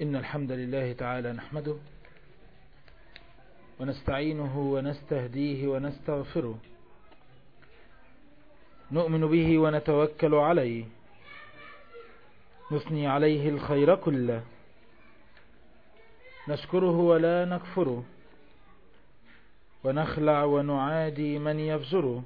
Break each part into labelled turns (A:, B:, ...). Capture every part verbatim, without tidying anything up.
A: إن الحمد لله تعالى نحمده ونستعينه ونستهديه ونستغفره، نؤمن به ونتوكل عليه، نثني عليه الخير كله، نشكره ولا نكفره، ونخلع ونعادي من يفجره،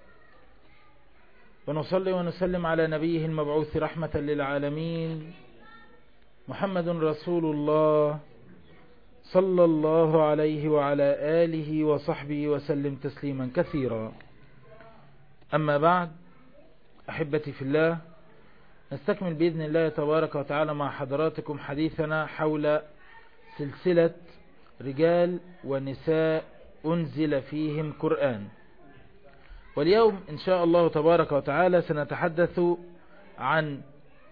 A: ونصلي ونسلم على نبيه المبعوث رحمة للعالمين محمد رسول الله صلى الله عليه وعلى آله وصحبه وسلم تسليما كثيرا. أما بعد، أحبتي في الله، نستكمل بإذن الله تبارك وتعالى مع حضراتكم حديثنا حول سلسلة رجال ونساء أنزل فيهم قرآن. واليوم إن شاء الله تبارك وتعالى سنتحدث عن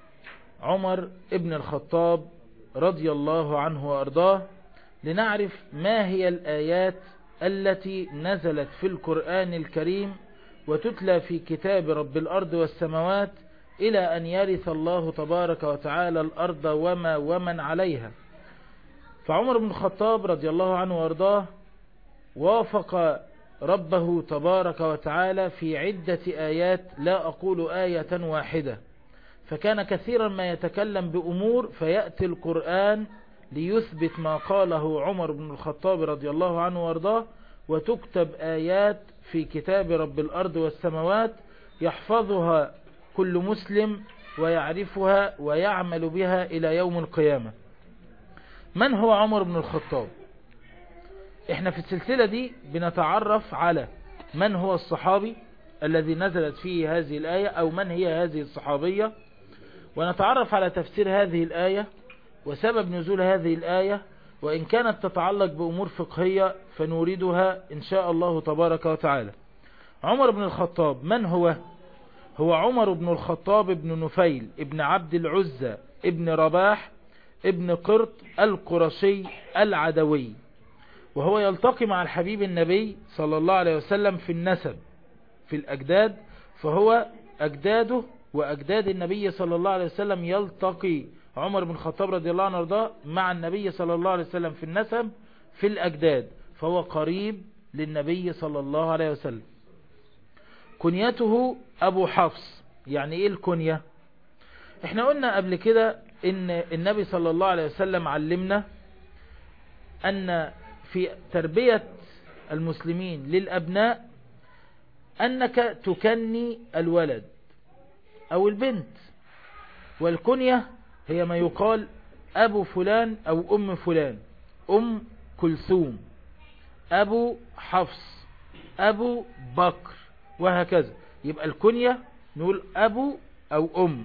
A: عمر ابن الخطاب رضي الله عنه وأرضاه، لنعرف ما هي الآيات التي نزلت في القرآن الكريم وتتلى في كتاب رب الأرض والسماوات إلى أن يرث الله تبارك وتعالى الأرض وما ومن عليها. فعمر بن الخطاب رضي الله عنه وأرضاه وافق ربه تبارك وتعالى في عدة آيات، لا أقول آية واحدة، فكان كثيرا ما يتكلم بأمور فيأتي القرآن ليثبت ما قاله عمر بن الخطاب رضي الله عنه وارضاه، وتكتب آيات في كتاب رب الأرض والسماوات يحفظها كل مسلم ويعرفها ويعمل بها إلى يوم القيامة. من هو عمر بن الخطاب؟ احنا في السلسلة دي بنتعرف على من هو الصحابي الذي نزلت فيه هذه الآية، أو من هي هذه الصحابية، ونتعرف على تفسير هذه الآية وسبب نزول هذه الآية، وإن كانت تتعلق بأمور فقهية فنوردها إن شاء الله تبارك وتعالى. عمر بن الخطاب من هو؟ هو عمر بن الخطاب ابن نفيل ابن عبد العزة ابن رباح ابن قرط القرشي العدوي، وهو يلتقي مع الحبيب النبي صلى الله عليه وسلم في النسب في الأجداد، فهو أجداده وأجداد النبي صلى الله عليه وسلم يلتقي عمر بن الخطاب رضي الله عنه وارضاه مع النبي صلى الله عليه وسلم في النسب في الأجداد، فهو قريب للنبي صلى الله عليه وسلم. كنيته أبو حفص. يعني إيه الكنية؟ احنا قلنا قبل كده إن النبي صلى الله عليه وسلم علمنا أن في تربية المسلمين للأبناء أنك تكني الولد أو البنت، والكنية هي ما يقال أبو فلان أو أم فلان، أم كلثوم، أبو حفص، أبو بكر، وهكذا. يبقى الكنية نقول أبو أو أم.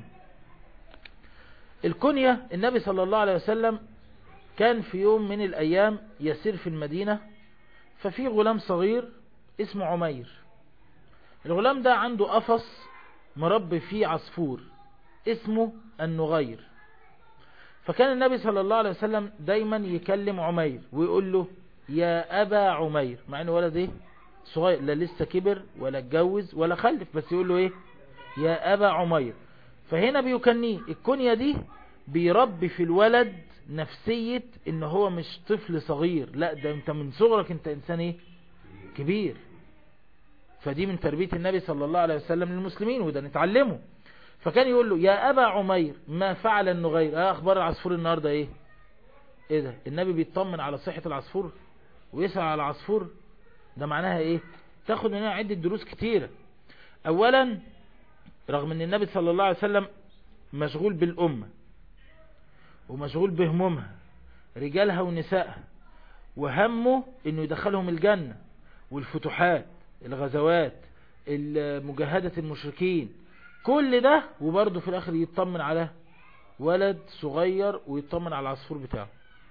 A: الكنية النبي صلى الله عليه وسلم كان في يوم من الأيام يسير في المدينة، ففي غلام صغير اسمه عمير. الغلام ده عنده قفص مربي فيه عصفور اسمه النغير، فكان النبي صلى الله عليه وسلم دايما يكلم عمير ويقول له يا أبا عمير، مع انه ولد ايه صغير، لا لسه كبر ولا اتجوز ولا خلف، بس يقول له ايه يا أبا عمير. فهنا بيكنيه. الكنية دي بيربي في الولد نفسية ان هو مش طفل صغير، لا ده انت من صغرك انت انسان ايه كبير. فدي من تربية النبي صلى الله عليه وسلم للمسلمين، وده نتعلمه. فكان يقول له يا أبا عمير ما فعل النغير، اه اخبار العصفور النهاردة ايه ايه ده؟ النبي بيطمن على صحة العصفور ويسأل على العصفور. ده معناها ايه؟ تاخد منها عدة دروس كتيرة. اولا، رغم ان النبي صلى الله عليه وسلم مشغول بالأمة ومشغول بهمومها رجالها ونسائها، وهمه انه يدخلهم الجنة والفتوحات الغزوات مجاهدة المشركين كل ده، وبرضه في الاخر يطمن على ولد صغير ويطمن على العصفور بتاعه.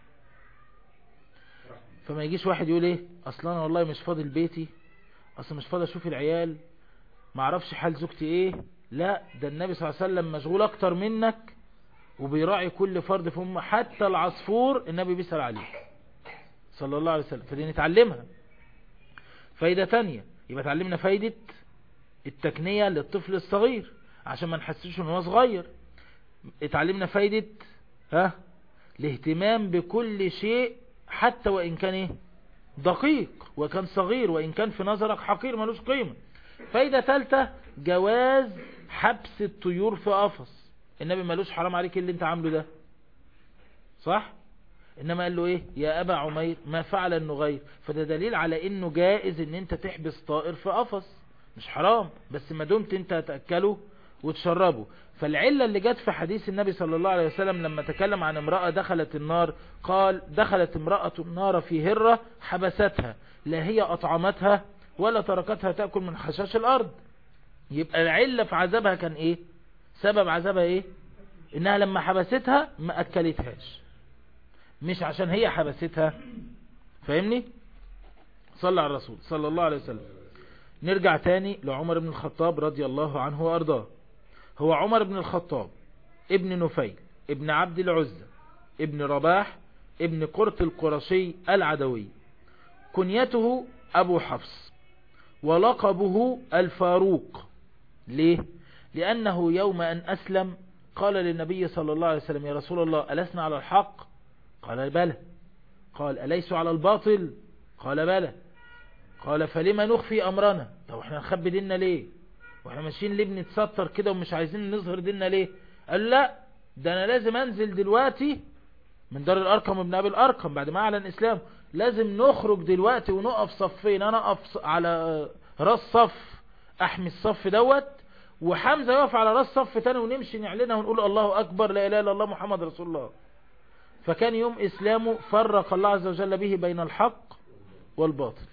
A: فما يجيش واحد يقول ايه اصلا انا والله مش فاضي لبيتي، اصلا مش فاضي اشوف العيال، ما اعرفش حال زوجتي ايه. لا، ده النبي صلى الله عليه وسلم مشغول اكتر منك وبيراعي كل فرد في امه، حتى العصفور النبي بيسأل عليه صلى الله عليه وسلم. فدي نتعلمها. فايدة تانية، يبقى تعلمنا فايدة التكنية للطفل الصغير عشان ما نحسسش ان هو صغير. اتعلمنا فايدة ها الاهتمام بكل شيء حتى وإن كان ايه دقيق، وكان صغير، وإن كان في نظرك حقير ملوش قيمة. فايدة ثالثة جواز حبس الطيور في قفص. النبي ملوش حرام عليك اللي انت عامله ده، صح؟ انما قال له ايه؟ يا ابا عمير ما فعل النغير. فده دليل على انه جائز ان انت تحبس طائر في قفص، مش حرام، بس ما دمت انت تأكله وتشربه. فالعلة اللي جت في حديث النبي صلى الله عليه وسلم لما تكلم عن امرأة دخلت النار، قال دخلت امرأة النار في هرة حبستها، لا هي أطعمتها ولا تركتها تأكل من خشاش الأرض. يبقى العلة في عذابها كان ايه؟ سبب عذابها ايه؟ انها لما حبستها ما أكلتهاش، مش عشان هي حبستها. فاهمني؟ صلى على الرسول صلى الله عليه وسلم. نرجع تاني لعمر بن الخطاب رضي الله عنه وأرضاه. هو عمر بن الخطاب ابن نفيل ابن عبد العزة ابن رباح ابن قرط القرشي العدوي، كنيته أبو حفص، ولقبه الفاروق. ليه؟ لأنه يوم أن أسلم قال للنبي صلى الله عليه وسلم: يا رسول الله ألسنا على الحق؟ قال بلى. قال أليس على الباطل؟ قال بلى. قال فلما نخفي أمرنا؟ طب احنا نخبي ديننا ليه؟ واحنا ماشيين ليه بنتستر كده ومش عايزين نظهر ديننا ليه؟ قال لا، ده انا لازم انزل دلوقتي من دار الارقم ابن ابي الارقم بعد ما اعلن اسلام، لازم نخرج دلوقتي ونقف صفين، انا اقف على راس صف احمي الصف دوت، وحمزة يقف على راس صف تاني، ونمشي نعلنها ونقول الله اكبر لا اله الا الله محمد رسول الله. فكان يوم اسلامه فرق الله عز وجل به بين الحق والباطل،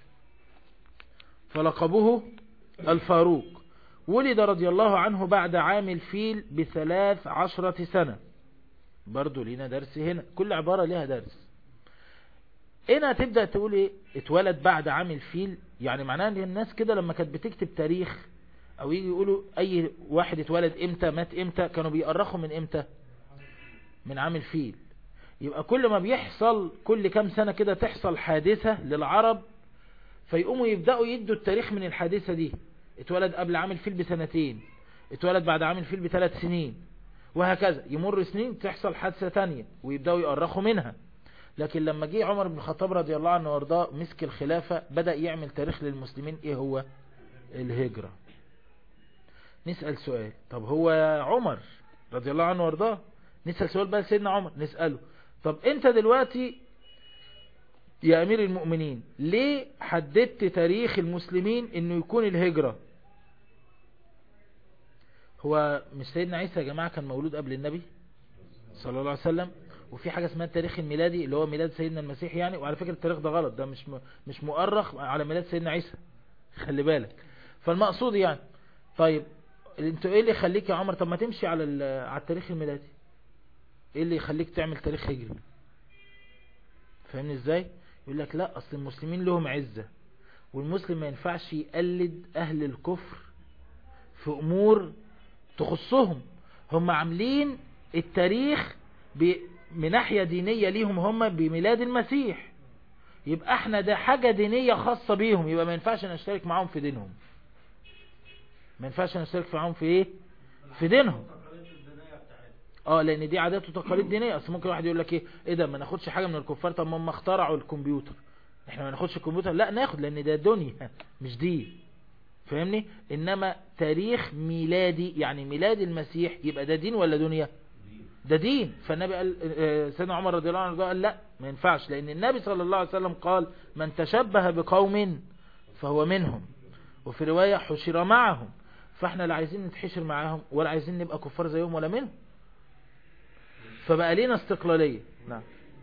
A: فلقبه الفاروق. ولد رضي الله عنه بعد عام الفيل بثلاث عشرة سنة. برضو لنا درس هنا، كل عبارة لها درس. هنا تبدأ تقول ايه؟ اتولد بعد عام الفيل، يعني معناه ان الناس كده لما كانت بتكتب تاريخ او يجي يقولوا اي واحد اتولد امتى مات امتى، كانوا بيأرخوا من امتى؟ من عام الفيل. يبقى كل ما بيحصل كل كام سنة كده تحصل حادثة للعرب، فيقوموا يبدأوا يدوا التاريخ من الحادثة دي. اتولد قبل عام الفيل بسنتين، اتولد بعد عام الفيل بثلاث سنين، وهكذا يمر سنين تحصل حادثة تانية ويبدأوا يؤرخوا منها. لكن لما جه عمر بن الخطاب رضي الله عنه وارضاه مسك الخلافة، بدأ يعمل تاريخ للمسلمين. ايه هو؟ الهجرة. نسأل سؤال، طب هو عمر رضي الله عنه وارضاه، نسأل سؤال بقى سيدنا عمر نسأله، طب انت دلوقتي يا امير المؤمنين ليه حددت تاريخ المسلمين انه يكون الهجرة؟ هو مش سيدنا عيسى يا جماعة كان مولود قبل النبي صلى الله عليه وسلم؟ وفي حاجة اسمها التاريخ الميلادي اللي هو ميلاد سيدنا المسيح يعني. وعلى فكرة التاريخ ده غلط، ده مش مش مؤرخ على ميلاد سيدنا عيسى، خلي بالك. فالمقصود يعني، طيب انتوا ايه اللي يخليك يا عمر طب ما تمشي على على التاريخ الميلادي؟ ايه اللي يخليك تعمل تاريخ هجري؟ فاهمني ازاي؟ يقول لك لا، اصل المسلمين لهم عزة، والمسلم ما ينفعش يقلد اهل الكفر في امور تخصهم. هم عاملين التاريخ من ناحية دينية ليهم هم بميلاد المسيح، يبقى احنا ده حاجة دينية خاصة بيهم، يبقى ما ينفعش نشترك معهم في دينهم. ما ينفعش نشترك معهم في ايه؟ في دينهم. اه لان دي عادات وتقاليد دينيه. اصل ممكن واحد يقول لك ايه ايه ده ما ناخدش حاجه من الكفار؟ طب ما هم اخترعوا الكمبيوتر، احنا ما ناخدش الكمبيوتر؟ لا ناخد، لان ده دنيا مش دين. فاهمني؟ انما تاريخ ميلادي يعني ميلاد المسيح، يبقى ده دين ولا دنيا؟ ده دين. فالنبي قال، سيدنا عمر رضي الله عنه قال لا ما ينفعش، لان النبي صلى الله عليه وسلم قال من تشبه بقوم فهو منهم، وفي روايه حشر معهم. فاحنا لا عايزين نتحشر معاهم ولا عايزين نبقى كفار زيهم ولا منهم، فبقى لنا استقلالية. نعم.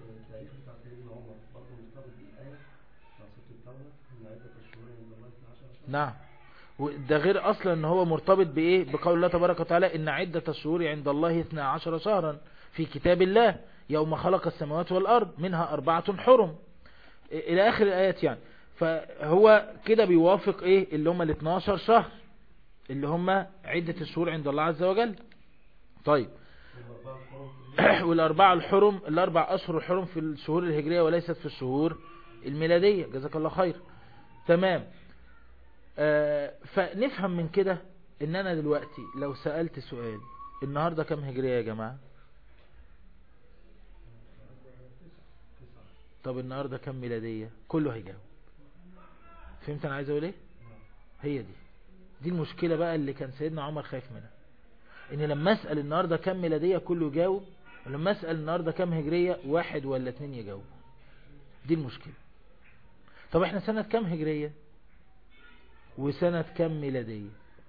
A: نعم. وده غير اصلا ان هو مرتبط بايه؟ بقول الله تبارك وتعالى ان عدة الشهور عند الله اثنا عشر شهرا في كتاب الله يوم خلق السماوات والارض منها اربعة حرم الى اخر الايات يعني. فهو كده بيوافق ايه اللي هم ال اثناشر شهر اللي هم عدة الشهور عند الله عز وجل. طيب والاربعة الحرم، الاربع اشهر الحرم في الشهور الهجرية وليست في الشهور الميلادية. جزاك الله خير. تمام. آه فنفهم من كده ان انا دلوقتي لو سألت سؤال النهاردة كم هجرية يا جماعة؟ طب النهاردة كم ميلادية؟ كله هيجاوب. فهمت انا عايز اقول ايه؟ هي دي دي المشكلة بقى اللي كان سيدنا عمر خايف منها، ان لما اسأل النهاردة كم ميلادية كله يجاوب، ولما اسأل النهاردة كم هجرية واحد ولا اتنين يجاوب. دي المشكلة. طب احنا سنة كم هجرية وسنة كم ميلادية؟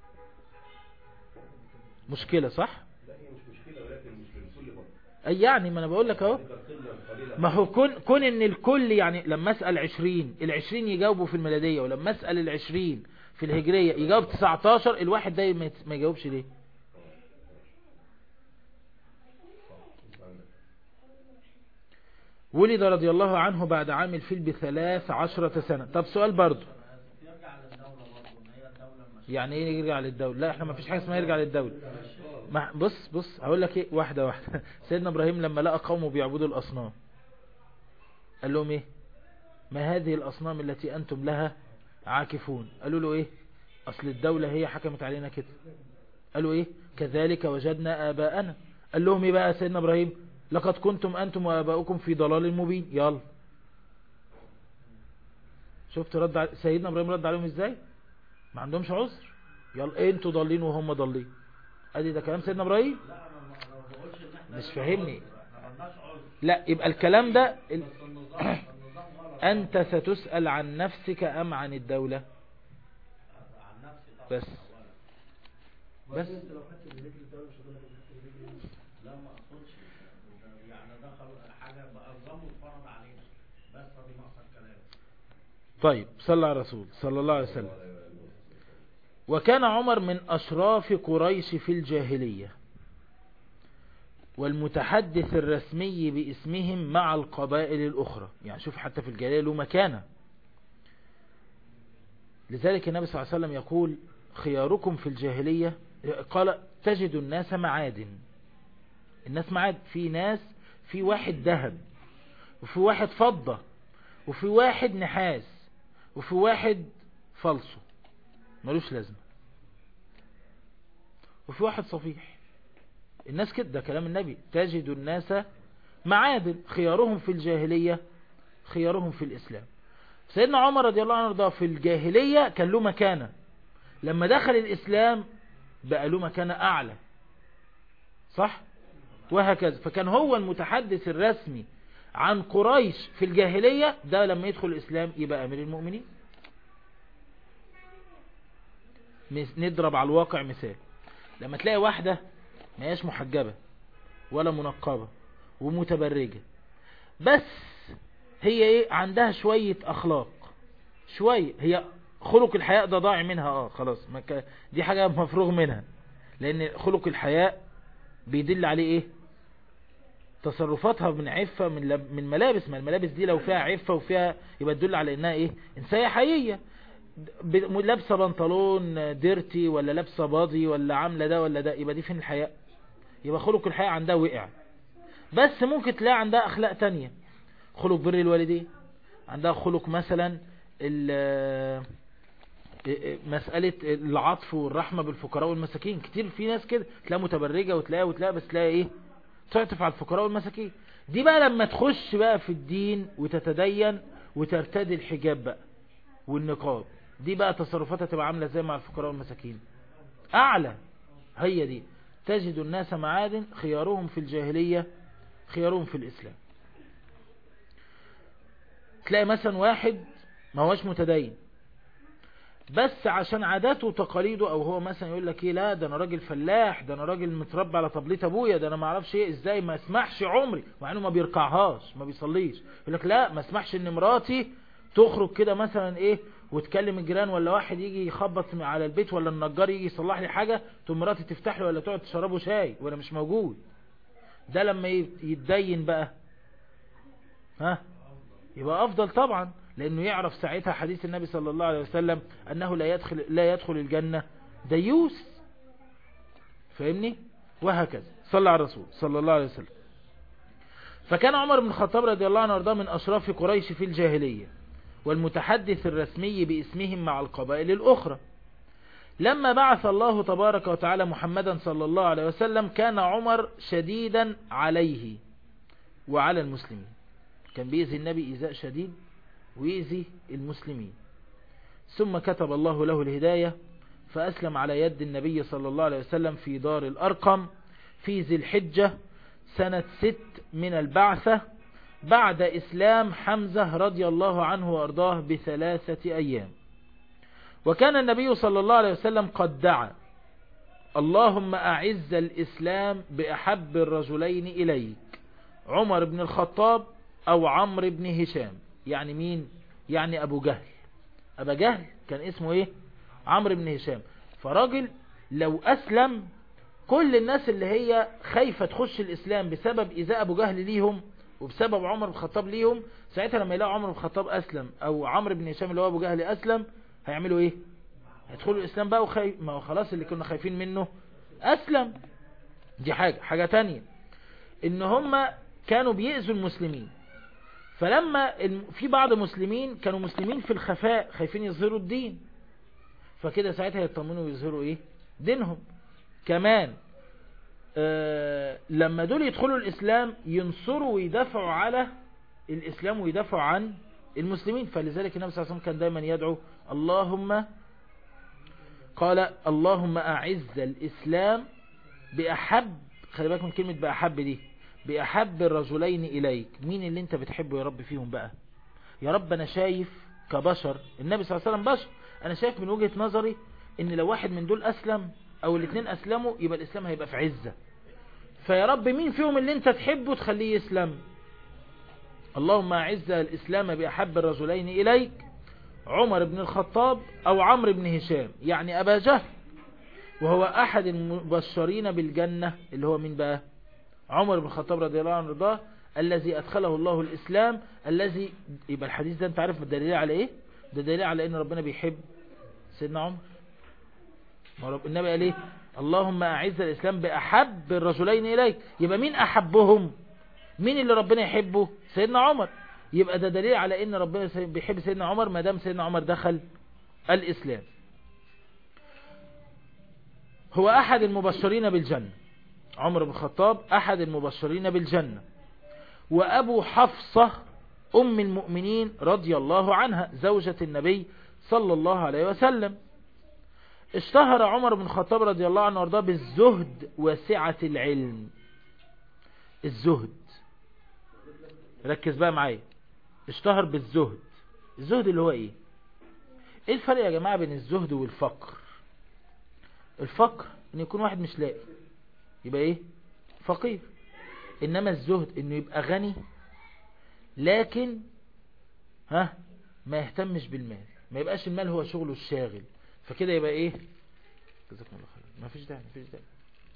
A: مشكلة صح؟
B: لا هي مش مشكلة، ولكن مش للكل برضه.
A: اي يعني ما انا بقول لك اهو، ما هو كون كون ان الكل يعني لما اسأل عشرين العشرين يجاوبوا في الميلادية، ولما اسأل العشرين في الهجرية يجاوب تسعتاشر، الواحد ده ما يجاوبش ليه؟ ولد رضي الله عنه بعد عام الفيل بثلاث عشرة سنة. طب سؤال برضو، يعني ايه يرجع للدولة؟ لا احنا ما فيش حاجة اسمها يرجع للدولة. بص بص هقول لك ايه واحدة واحدة. سيدنا ابراهيم لما لقى قومه بيعبدوا الاصنام قال لهم ايه؟ ما هذه الاصنام التي انتم لها عاكفون؟ قالوا له ايه؟ اصل الدولة هي حكمت علينا كده. قالوا ايه؟ كذلك وجدنا اباءنا. قال لهم ايه بقى سيدنا ابراهيم؟ لقد كنتم أنتم وآباؤكم في ضلال مبين. يلا شفت رد ع... سيدنا إبراهيم رد عليهم إزاي؟ ما عندهمش عذر. يلا انتوا ضالين وهم ضالين. ادي ده كلام سيدنا إبراهيم. مش فاهمني؟ لا يبقى الكلام ده ال... أنت ستسأل عن نفسك أم عن الدولة؟ بس بس طيب صلى على الرسول صلى الله عليه وسلم. وكان عمر من أشراف قريش في الجاهلية والمتحدث الرسمي باسمهم مع القبائل الأخرى. يعني شوف حتى في الجاهلية له مكانة. لذلك النبي صلى الله عليه وسلم يقول خياركم في الجاهلية، قال تجد الناس معادن. الناس معادن، في ناس في واحد ذهب وفي واحد فضة وفي واحد نحاس وفي واحد فلسو ملوش لازمة وفي واحد صفيح. الناس كده، ده كلام النبي، تجد الناس معادن خيارهم في الجاهلية خيارهم في الإسلام. سيدنا عمر رضي الله عنه رضاه في الجاهلية كان له مكانة، لما دخل الإسلام بقى له مكانة أعلى، صح؟ وهكذا. فكان هو المتحدث الرسمي عن قريش في الجاهلية، ده لما يدخل الإسلام يبقى أمير المؤمنين. نضرب على الواقع مثال، لما تلاقي واحدة ما هياش محجبة ولا منقبة ومتبرجة، بس هي ايه عندها شوية أخلاق، شوية، هي خلق الحياء ده ضاع منها، اه خلاص دي حاجة مفروغ منها، لأن خلق الحياء بيدل عليه ايه؟ تصرفاتها من عفة من لب... من ملابس. ما الملابس دي لو فيها عفة وفيها يبقى تدل على انها ايه؟ انسانة حقيقية. ب... لابسه بنطلون ديرتي ولا لابسه باضي ولا عامله ده ولا ده، يبقى دي فين الحياء؟ يبقى خلق الحياء عندها وقع. بس ممكن تلاقي عندها اخلاق تانية، خلق بر الوالدين، عندها خلق مثلا مسألة العطف والرحمة بالفقراء والمساكين. كتير في ناس كده تلاقي متبرجة وتلاقي وتلاقي بس تلاقي ايه؟ تعطف على الفقراء والمساكين. دي بقى لما تخش بقى في الدين وتتدين وترتدي الحجاب بقى والنقاب، دي بقى تصرفاتها تبقى عاملة زي مع الفقراء والمساكين أعلى. هي دي تجد الناس معادن خيارهم في الجاهلية خيارهم في الإسلام. تلاقي مثلا واحد ما هوش متدين، بس عشان عاداته وتقاليده، او هو مثلا يقول لك ايه، لا ده انا راجل فلاح، ده انا راجل متربى على طبلية ابويا، ده انا ما اعرفش ايه، ازاي ما اسمحش عمري، مع انه ما بيركعهاش ما بيصليش، يقول لك لا ما اسمحش ان مراتي تخرج كده مثلا ايه وتكلم الجيران، ولا واحد يجي يخبط على البيت، ولا النجار يجي يصلح لي حاجة تقوم مراتي تفتح له، ولا تقعد تشربه شاي وانا مش موجود. ده لما يتدين بقى ها يبقى افضل طبعا، لانه يعرف ساعتها حديث النبي صلى الله عليه وسلم انه لا يدخل لا يدخل الجنة ديوس. فاهمني؟ وهكذا. صلى على الرسول صلى الله عليه وسلم. فكان عمر بن الخطاب رضي الله عنه وارضاه من اشراف قريش في الجاهلية والمتحدث الرسمي باسمهم مع القبائل الاخرى. لما بعث الله تبارك وتعالى محمدا صلى الله عليه وسلم كان عمر شديدا عليه وعلى المسلمين. كان بيأذي النبي إيذاء شديد ويأذي المسلمين. ثم كتب الله له الهداية فأسلم على يد النبي صلى الله عليه وسلم في دار الأرقم في ذي الحجة سنة ست من البعثة بعد إسلام حمزة رضي الله عنه وأرضاه بثلاثة أيام. وكان النبي صلى الله عليه وسلم قد دعا اللهم أعز الإسلام بأحب الرجلين إليك عمر بن الخطاب أو عمرو بن هشام. يعني مين؟ يعني أبو جهل. أبا جهل كان اسمه إيه؟ عمرو بن هشام. فراجل لو أسلم كل الناس اللي هي خايفة تخش الإسلام بسبب إيذاء أبو جهل ليهم وبسبب عمر بن الخطاب ليهم، ساعتها لما يلاقوا عمر بن الخطاب أسلم أو عمرو بن هشام اللي هو أبو جهل أسلم هيعملوا إيه؟ هيدخلوا الإسلام بقى وخايف، ما هو خلاص اللي كنا خايفين منه أسلم. دي حاجة. حاجة تانية إن هم كانوا بيأذوا المسلمين، فلما في بعض المسلمين كانوا مسلمين في الخفاء خايفين يظهروا الدين، فكده ساعتها يطمنوا ويظهروا إيه؟ دينهم. كمان آه لما دول يدخلوا الإسلام ينصروا ويدافعوا على الإسلام ويدافعوا عن المسلمين. فلذلك النبي صلى الله عليه وسلم كان دايما يدعو اللهم قال اللهم أعز الإسلام بأحب، خلي بالك من كلمة بأحب دي، بأحب الرجلين إليك. مين اللي انت بتحبه يا رب فيهم بقى؟ يا رب أنا شايف كبشر، النبي صلى الله عليه وسلم بشر، أنا شايف من وجهة نظري إن لو واحد من دول أسلم أو الاثنين أسلموا يبقى الإسلام هيبقى في عزة، فيا رب مين فيهم اللي انت تحبه تخليه يسلم؟ اللهم أعز الإسلام بأحب الرجلين إليك عمر بن الخطاب أو عمرو بن هشام، يعني أبا جهل، وهو أحد المبشرين بالجنة اللي هو مين بقى؟ عمر بن الخطاب رضي الله عنه وارضاه الذي أدخله الله الإسلام، الذي يبقى الحديث ده انت عارف الدليل على ايه؟ ده دليل على ان ربنا بيحب سيدنا عمر. ما رب النبي قال ايه؟ اللهم أعز الإسلام بأحب الرجلين إليك. يبقى مين أحبهم؟ مين اللي ربنا يحبه؟ سيدنا عمر. يبقى ده دليل على ان ربنا بيحب سيدنا عمر ما دام سيدنا عمر دخل الإسلام. هو أحد المبشرين بالجنة، عمر بن الخطاب أحد المبشرين بالجنة، وأبو حفصة أم المؤمنين رضي الله عنها زوجة النبي صلى الله عليه وسلم. اشتهر عمر بن الخطاب رضي الله عنه وارضاه بالزهد وسعة العلم. الزهد، ركز بقى معايا، اشتهر بالزهد. الزهد اللي هو ايه؟ ايه الفرق يا جماعة بين الزهد والفقر؟ الفقر ان يكون واحد مش لاقي يبقى ايه؟ فقير. انما الزهد انه يبقى غني لكن ها ما يهتمش بالمال، ما يبقاش المال هو شغله الشاغل، فكده يبقى ايه؟ جزاكم الله خير. ما فيش داعي، ما فيش داعي،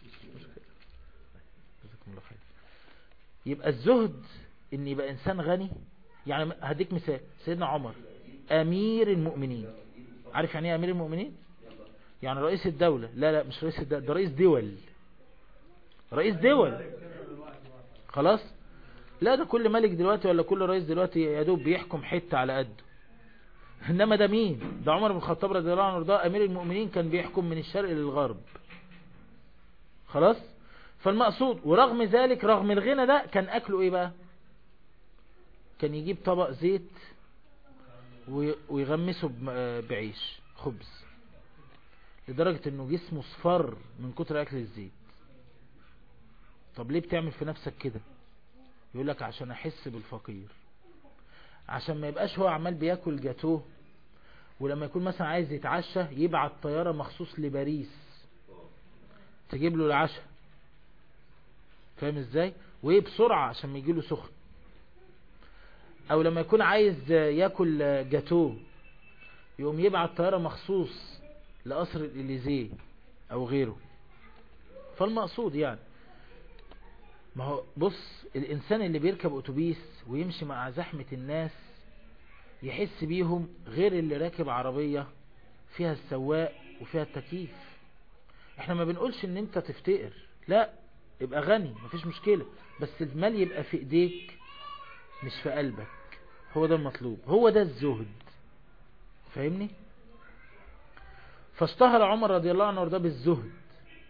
A: جزاكم الله خير. يبقى الزهد ان يبقى انسان غني. يعني هديك مثال، سيدنا عمر امير المؤمنين، عارف يعني ايه امير المؤمنين؟ يعني رئيس الدولة. لا لا مش رئيس الدولة، ده رئيس دول، رئيس دول خلاص. لا ده كل ملك دلوقتي ولا كل رئيس دلوقتي يا دوب بيحكم حتة على قده. انما ده مين؟ ده عمر بن الخطاب رضي الله عنه وارضاه امير المؤمنين، كان بيحكم من الشرق للغرب خلاص. فالمقصود ورغم ذلك رغم الغنى ده كان اكله ايه بقى؟ كان يجيب طبق زيت ويغمسه بعيش خبز، لدرجة انه جسمه صفر من كتر اكل الزيت. طب ليه بتعمل في نفسك كده؟ يقول لك عشان احس بالفقير، عشان ما يبقاش هو عمال بياكل جاتوه ولما يكون مثلا عايز يتعشى يبعت طيارة مخصوص لباريس تجيب له العشاء، فاهم ازاي؟ وايه بسرعة عشان ما يجيله سخن. او لما يكون عايز ياكل جاتوه يقوم يبعت طيارة مخصوص لقصر الإليزيه او غيره. فالمقصود يعني ما هو بص، الإنسان اللي بيركب أتوبيس ويمشي مع زحمة الناس يحس بيهم غير اللي راكب عربية فيها السواق وفيها التكييف. احنا ما بنقولش ان انت تفتقر، لا، يبقى غني مفيش مشكلة، بس المال يبقى في ايديك مش في قلبك. هو ده المطلوب، هو ده الزهد، فاهمني؟ فاشتهر عمر رضي الله عنه وارضاه بالزهد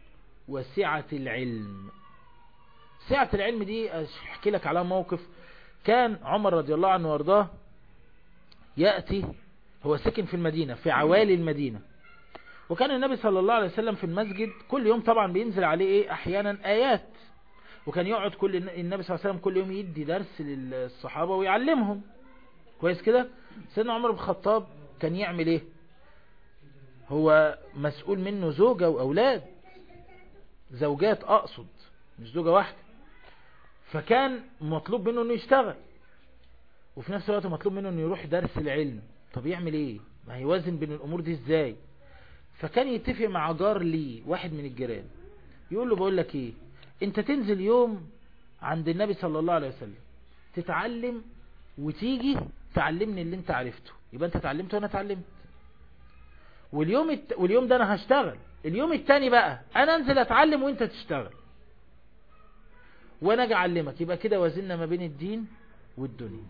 A: وسعة العلم. سعة العلم دي احكي لك على موقف. كان عمر رضي الله عنه وارضاه يأتي، هو سكن في المدينة في عوالي المدينة، وكان النبي صلى الله عليه وسلم في المسجد كل يوم طبعا بينزل عليه ايه احيانا ايات، وكان يقعد كل النبي صلى الله عليه وسلم كل يوم يدي درس للصحابة ويعلمهم كويس كده. سيدنا عمر بن الخطاب كان يعمل ايه؟ هو مسؤول منه زوجة واولاد، زوجات اقصد مش زوجة واحدة، فكان مطلوب منه انه يشتغل، وفي نفس الوقت مطلوب منه انه يروح درس العلم. طب يعمل ايه؟ ما هيوازن بين الامور دي ازاي؟ فكان يتفق مع جار ليه واحد من الجيران، يقول له بقول لك ايه، انت تنزل يوم عند النبي صلى الله عليه وسلم تتعلم وتيجي تعلمني اللي انت عرفته، يبقى انت اتعلمت وانا اتعلمت، واليوم الت... واليوم ده انا هشتغل، اليوم التاني بقى انا انزل اتعلم وانت تشتغل وانا اجي اعلمك، يبقى كده وازننا ما بين الدين والدنيا.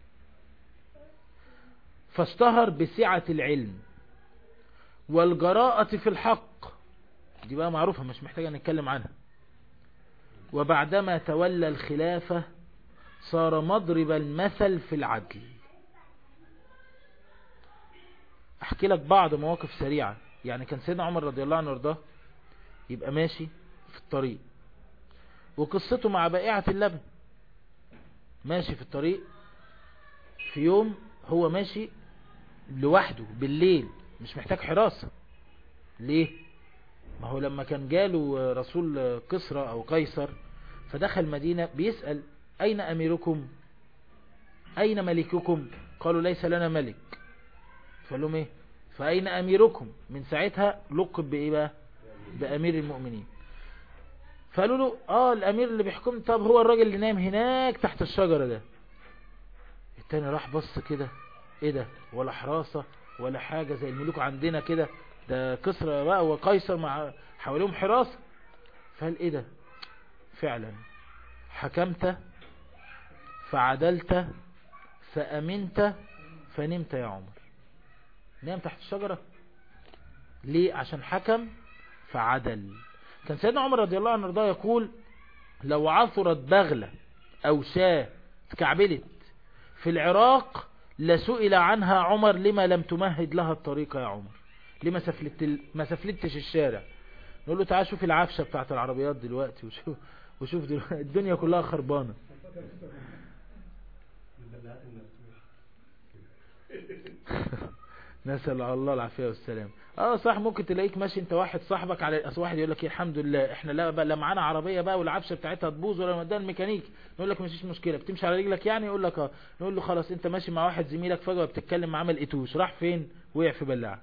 A: فاشتهر بسعة العلم والجراءة في الحق، دي بقى معروفة مش محتاجة نتكلم عنها. وبعدما تولى الخلافة صار مضرب المثل في العدل. احكي لك بعض مواقف سريعة. يعني كان سيدنا عمر رضي الله عنه وارضاه يبقى ماشي في الطريق، وقصته مع بائعة اللبن، ماشي في الطريق في يوم هو ماشي لوحده بالليل مش محتاج حراسة. ليه؟ ما هو لما كان جاله رسول قسرى او قيصر فدخل مدينة بيسأل اين اميركم اين ملككم؟ قالوا ليس لنا ملك. فقال لهم ايه؟ فاين اميركم؟ من ساعتها لقب بايه بقى؟ بامير المؤمنين. فقالوا له اه الامير اللي بيحكم. طب هو الراجل اللي نايم هناك تحت الشجرة ده. التاني راح بص كده، ايه ده؟ ولا حراسة ولا حاجة زي الملوك عندنا كده، ده كسرى بقى وقيصر مع حواليهم حراسة. فقال ايه ده؟ فعلا حكمت فعدلت فأمنت فنمت يا عمر. نام تحت الشجرة ليه؟ عشان حكم فعدل. كان سيدنا عمر رضي الله عنه وارضاه يقول لو عثرت بغلة او شاة اتكعبلت في العراق لسئل عنها عمر لما لم تمهد لها الطريق يا عمر، لما سفلت ما سفلتش الشارع. نقول له تعال شوف العفشة بتاعت العربيات دلوقتي وشوف, وشوف دلوقتي الدنيا كلها خربانة. نسأل الله العافية والسلام. اه صح، ممكن تلاقيك ماشي انت واحد صاحبك على اصل واحد يقول لك الحمد لله احنا لا بقى لا معانا عربيه بقى والعفشه بتاعتها تبوظ ولا نوديها الميكانيك، نقول لك مفيش مشكله بتمشي على رجلك يعني، يقول لك اه، نقول له خلاص انت ماشي مع واحد زميلك فجاه بتتكلم معاه ما لقيتوش راح فين؟ وقع في بلاعه.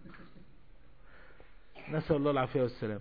A: نسأل الله العافية والسلام.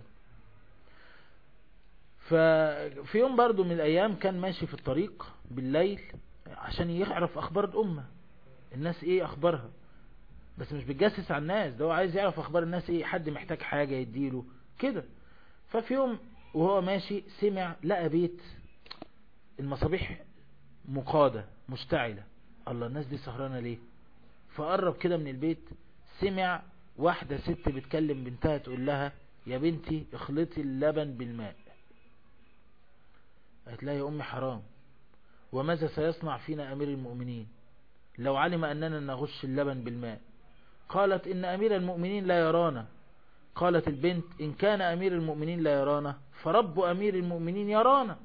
A: ففي يوم برضو من الايام كان ماشي في الطريق بالليل عشان يعرف اخبار الامة، الناس ايه اخبارها، بس مش بتجسس على الناس، ده هو عايز يعرف اخبار الناس ايه، حد محتاج حاجة يديله كده. ففي يوم وهو ماشي سمع لقى بيت المصابيح مقادة مشتعلة، الله الناس دي سهرانة ليه؟ فقرب كده من البيت سمع واحدة ست بتكلم بنتها تقول لها يا بنتي اخلطي اللبن بالماء. قالت لها يا امي حرام، وماذا سيصنع فينا امير المؤمنين لو علم اننا نغش اللبن بالماء؟ قالت ان امير المؤمنين لا يرانا. قالت البنت ان كان امير المؤمنين لا يرانا فرب امير المؤمنين يرانا.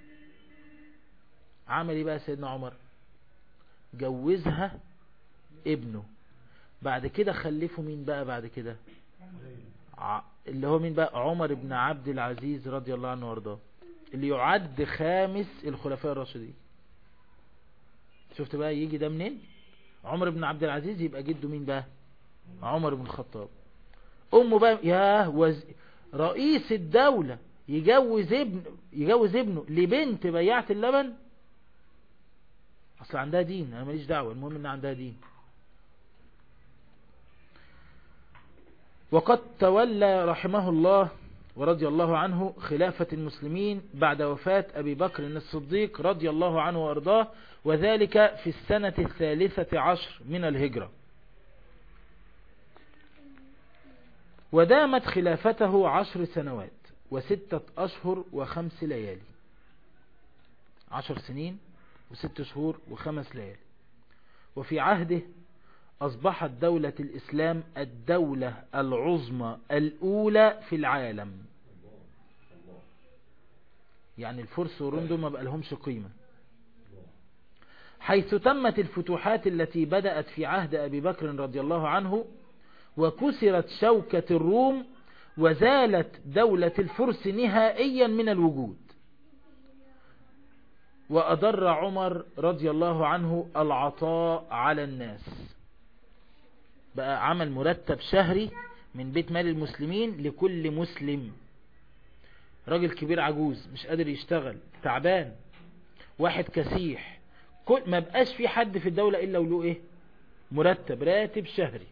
A: عمل ايه بقى سيدنا عمر؟ جوزها ابنه. بعد كده خلفوا مين بقى بعد كده؟ اللي هو مين بقى؟ عمر بن عبد العزيز رضي الله عنه وارضاه، اللي يعد خامس الخلفاء الراشدين. شفت بقى يجي ده منين؟ عمر بن عبد العزيز يبقى جده مين بقى؟ عمر بن الخطاب. امه بقى ياه وز... رئيس الدولة يجوز ابن يجوز ابنه لبنت بياعة اللبن. اصل عندها دين، انا ماليش دعوة، المهم ان عندها دين. وقد تولى رحمه الله ورضي الله عنه خلافة المسلمين بعد وفاة أبي بكر الصديق رضي الله عنه وأرضاه، وذلك في السنة الثالثة عشر من الهجرة. ودامت خلافته عشر سنوات وستة أشهر وخمس ليالي. عشر سنين وست شهور وخمس ليالي. وفي عهده أصبحت دولة الإسلام الدولة العظمى الأولى في العالم. يعني الفرس والروم ما بقى لهمش قيمة، حيث تمت الفتوحات التي بدأت في عهد أبي بكر رضي الله عنه، وكسرت شوكة الروم، وزالت دولة الفرس نهائيا من الوجود. وأضر عمر رضي الله عنه العطاء على الناس، بقى عمل مرتب شهري من بيت مال المسلمين لكل مسلم. راجل كبير عجوز مش قادر يشتغل تعبان، واحد كسيح، كل ما بقاش في حد في الدولة إلا وله إيه؟ مرتب، راتب شهري.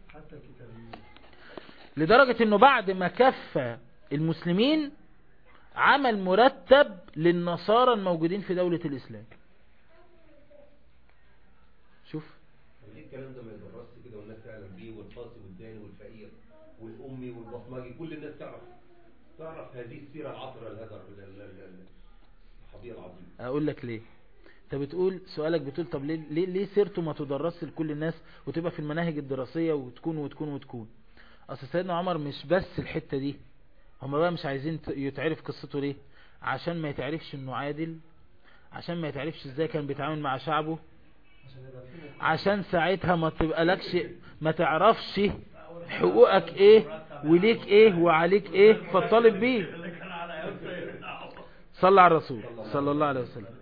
A: لدرجة انه بعد ما كفى المسلمين عمل مرتب للنصارى الموجودين في دولة الإسلام. شوف
B: ليه الكلام ده ما يدرسش كده والناس تعلم بيه، والقاسي والداني والفقير والأمي والبصمجي، كل الناس تعرف تعرف هذه السيرة العطرة الهدر الصحابية العظيمة.
A: اقول لك ليه. انت بتقول سؤالك بتقول طب ليه ليه, ليه سيرته ما تدرسش لكل الناس وتبقى في المناهج الدراسية وتكون وتكون وتكون. اصل سيدنا عمر مش بس الحتة دي، هم بقى مش عايزين يتعرف قصته ليه؟ عشان ما يتعرفش انه عادل، عشان ما يتعرفش ازاي كان بيتعامل مع شعبه، عشان ساعتها ما تبقى لكش ما تعرفش حقوقك ايه وليك ايه وعليك ايه فالطالب بيه. صلى على الرسول صلى الله عليه وسلم.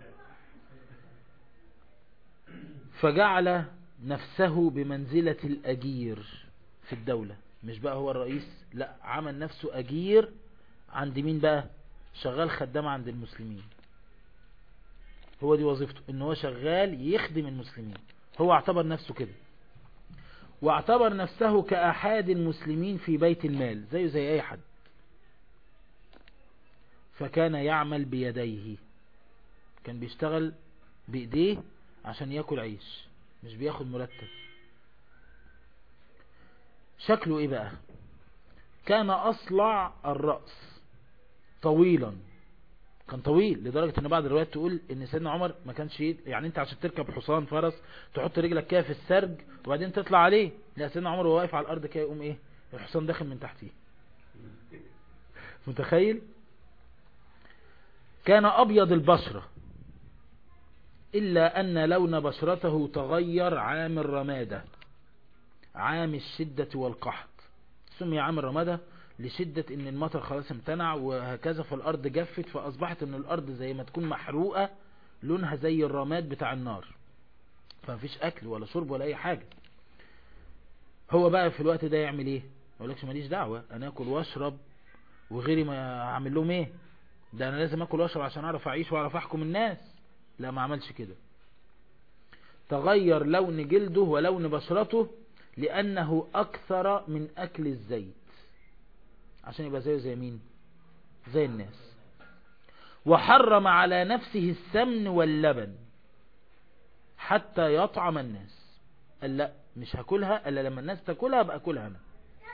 A: فجعل نفسه بمنزلة الأجير في الدولة، مش بقى هو الرئيس، لا، عمل نفسه أجير عند مين بقى؟ شغال خدام عند المسلمين. هو دي وظيفته، ان هو شغال يخدم المسلمين. هو اعتبر نفسه كده، واعتبر نفسه كأحد المسلمين في بيت المال زيه زي اي حد. فكان يعمل بيديه، كان بيشتغل بإيديه عشان يأكل عيش، مش بياخد مرتب. شكله ايه بقى؟ كان أصلع الرأس، طويلا، كان طويل لدرجة ان بعض الروايات تقول ان سيدنا عمر ما كانش يعني انت عشان تركب حصان فرس تحط رجلك كده في السرج وبعدين تطلع عليه، لا، سيدنا عمر وهو واقف على الارض كده يقوم ايه؟ الحصان داخل من تحتيه. متخيل؟ كان ابيض البشرة، الا ان لون بشرته تغير عام الرمادة، عام الشدة والقحط. سمي عام الرمادة لشدة ان المطر خلاص امتنع وهكذا، فالارض جفت، فاصبحت ان الارض زي ما تكون محروقة، لونها زي الرماد بتاع النار، فمفيش اكل ولا شرب ولا اي حاجة. هو بقى في الوقت ده يعمل ايه؟ ما يقولكش ماليش دعوة، انا اكل واشرب وغيري ما اعمل لهم ايه؟ ده انا لازم اكل واشرب عشان اعرف اعيش واعرف احكم الناس. لا، ما عملش كده. تغير لون جلده ولون بشرته لانه اكثر من اكل الزيت، عشان يبقى زيه زي مين؟ زي الناس. وحرم على نفسه السمن واللبن حتى يطعم الناس. قال لا، مش هاكلها الا لما الناس تاكلها ابقى اكلها انا.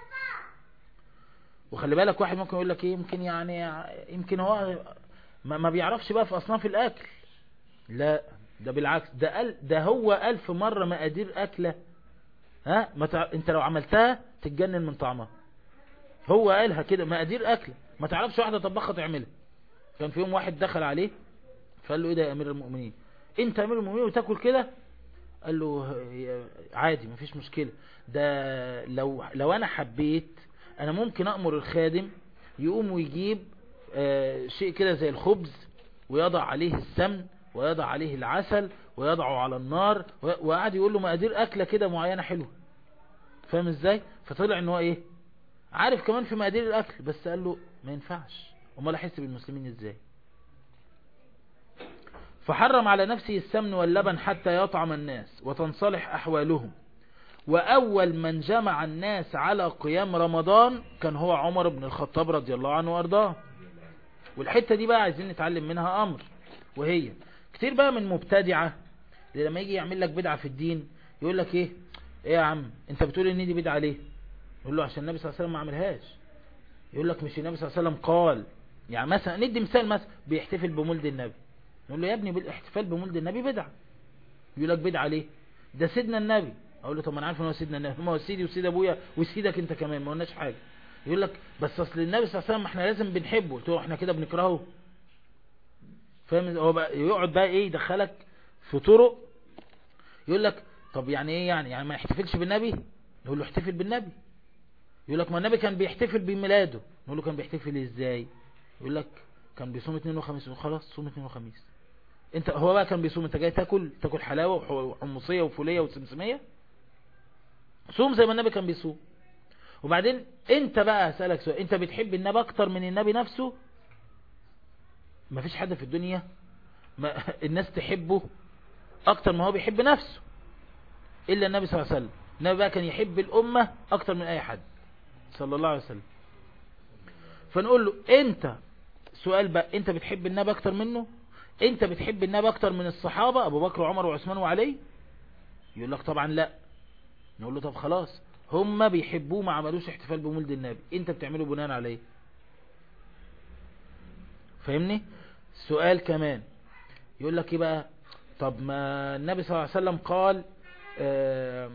A: وخلي بالك، واحد ممكن يقول لك ايه، يمكن يعني يمكن هو ما بيعرفش بقى في اصناف الاكل. لا، ده بالعكس، ده قال ده هو الف مرة مقادير اكله، ها ما تع... انت لو عملتها تتجنن من طعمها. هو قالها كده، مقادير اكله ما تعرفش واحدة طبخة تعملها. كان في يوم واحد دخل عليه فقال له ايه ده يا امير المؤمنين، انت امير المؤمنين وتاكل كده؟ قال له عادي مفيش مشكلة، ده لو لو انا حبيت انا ممكن امر الخادم يقوم ويجيب آه شيء كده زي الخبز ويضع عليه السمن ويضع عليه العسل ويضعه على النار، وقعد يقول له مقادير اكله كده معينة حلوة. فاهم ازاي؟ فطلع ان هو ايه، عارف كمان في مقادير الاكل، بس قال له ما ينفعش، امال احس بالمسلمين ازاي؟ فحرم على نفسه السمن واللبن حتى يطعم الناس وتنصلح احوالهم. واول من جمع الناس على قيام رمضان كان هو عمر بن الخطاب رضي الله عنه وارضاه. والحتة دي بقى عايزين نتعلم منها امر، وهي كتير بقى من مبتدعة لما يجي يعمل لك بدعة في الدين يقول لك ايه ايه يا عم انت بتقول ان دي بدعة ليه؟ يقول له عشان النبي صلى الله عليه وسلم ما عملهاش. يقول لك مش النبي صلى الله عليه وسلم قال، يعني مثلا ندي مثال، مثلا بيحتفل بمولد النبي، نقول له يا ابني الاحتفال بمولد النبي بدعة، يقول لك بدعة ليه؟ ده سيدنا النبي. اقول له طب ما انا عارف ان هو سيدنا النبي، ما هو سيدي وسيد ابويا وسيدك انت كمان، ما قلناش حاجة. يقول لك بس اصل النبي صلى الله عليه وسلم احنا لازم بنحبه. قلت له احنا كده بنكرهه؟ فاهم؟ هو بقى يقعد بقى ايه يدخلك في طرق. يقول لك طب يعني ايه يعني يعني ما يحتفلش بالنبي؟ نقول له احتفل بالنبي. يقول لك ما النبي كان بيحتفل بميلاده. نقول له كان بيحتفل ازاي؟ يقول لك كان بيصوم اثنين وخميس. خلاص صوم اثنين وخميس. انت هو بقى كان بيصوم، انت جاي تاكل تاكل حلاوه وحمصيه وفوليه وسمسميه؟ صوم زي ما النبي كان بيصوم. وبعدين انت بقى اسالك سؤال، انت بتحب النبي اكتر من النبي نفسه؟ ما فيش حد في الدنيا ما الناس تحبه اكتر ما هو بيحب نفسه الا النبي صلى الله عليه وسلم. النبي بقى كان يحب الامه اكتر من اي حد صلى الله عليه وسلم. فنقول له انت سؤال بقى، انت بتحب النبي اكتر منه؟ انت بتحب النبي اكتر من الصحابة ابو بكر وعمر وعثمان وعلي؟ يقول لك طبعا لا. نقول له طب خلاص هم بيحبوه ما عملوش احتفال بمولد النبي، انت بتعمله بناء عليه. فاهمني؟ سؤال كمان يقول لك ايه بقى، طب ما النبي صلى الله عليه وسلم قال آه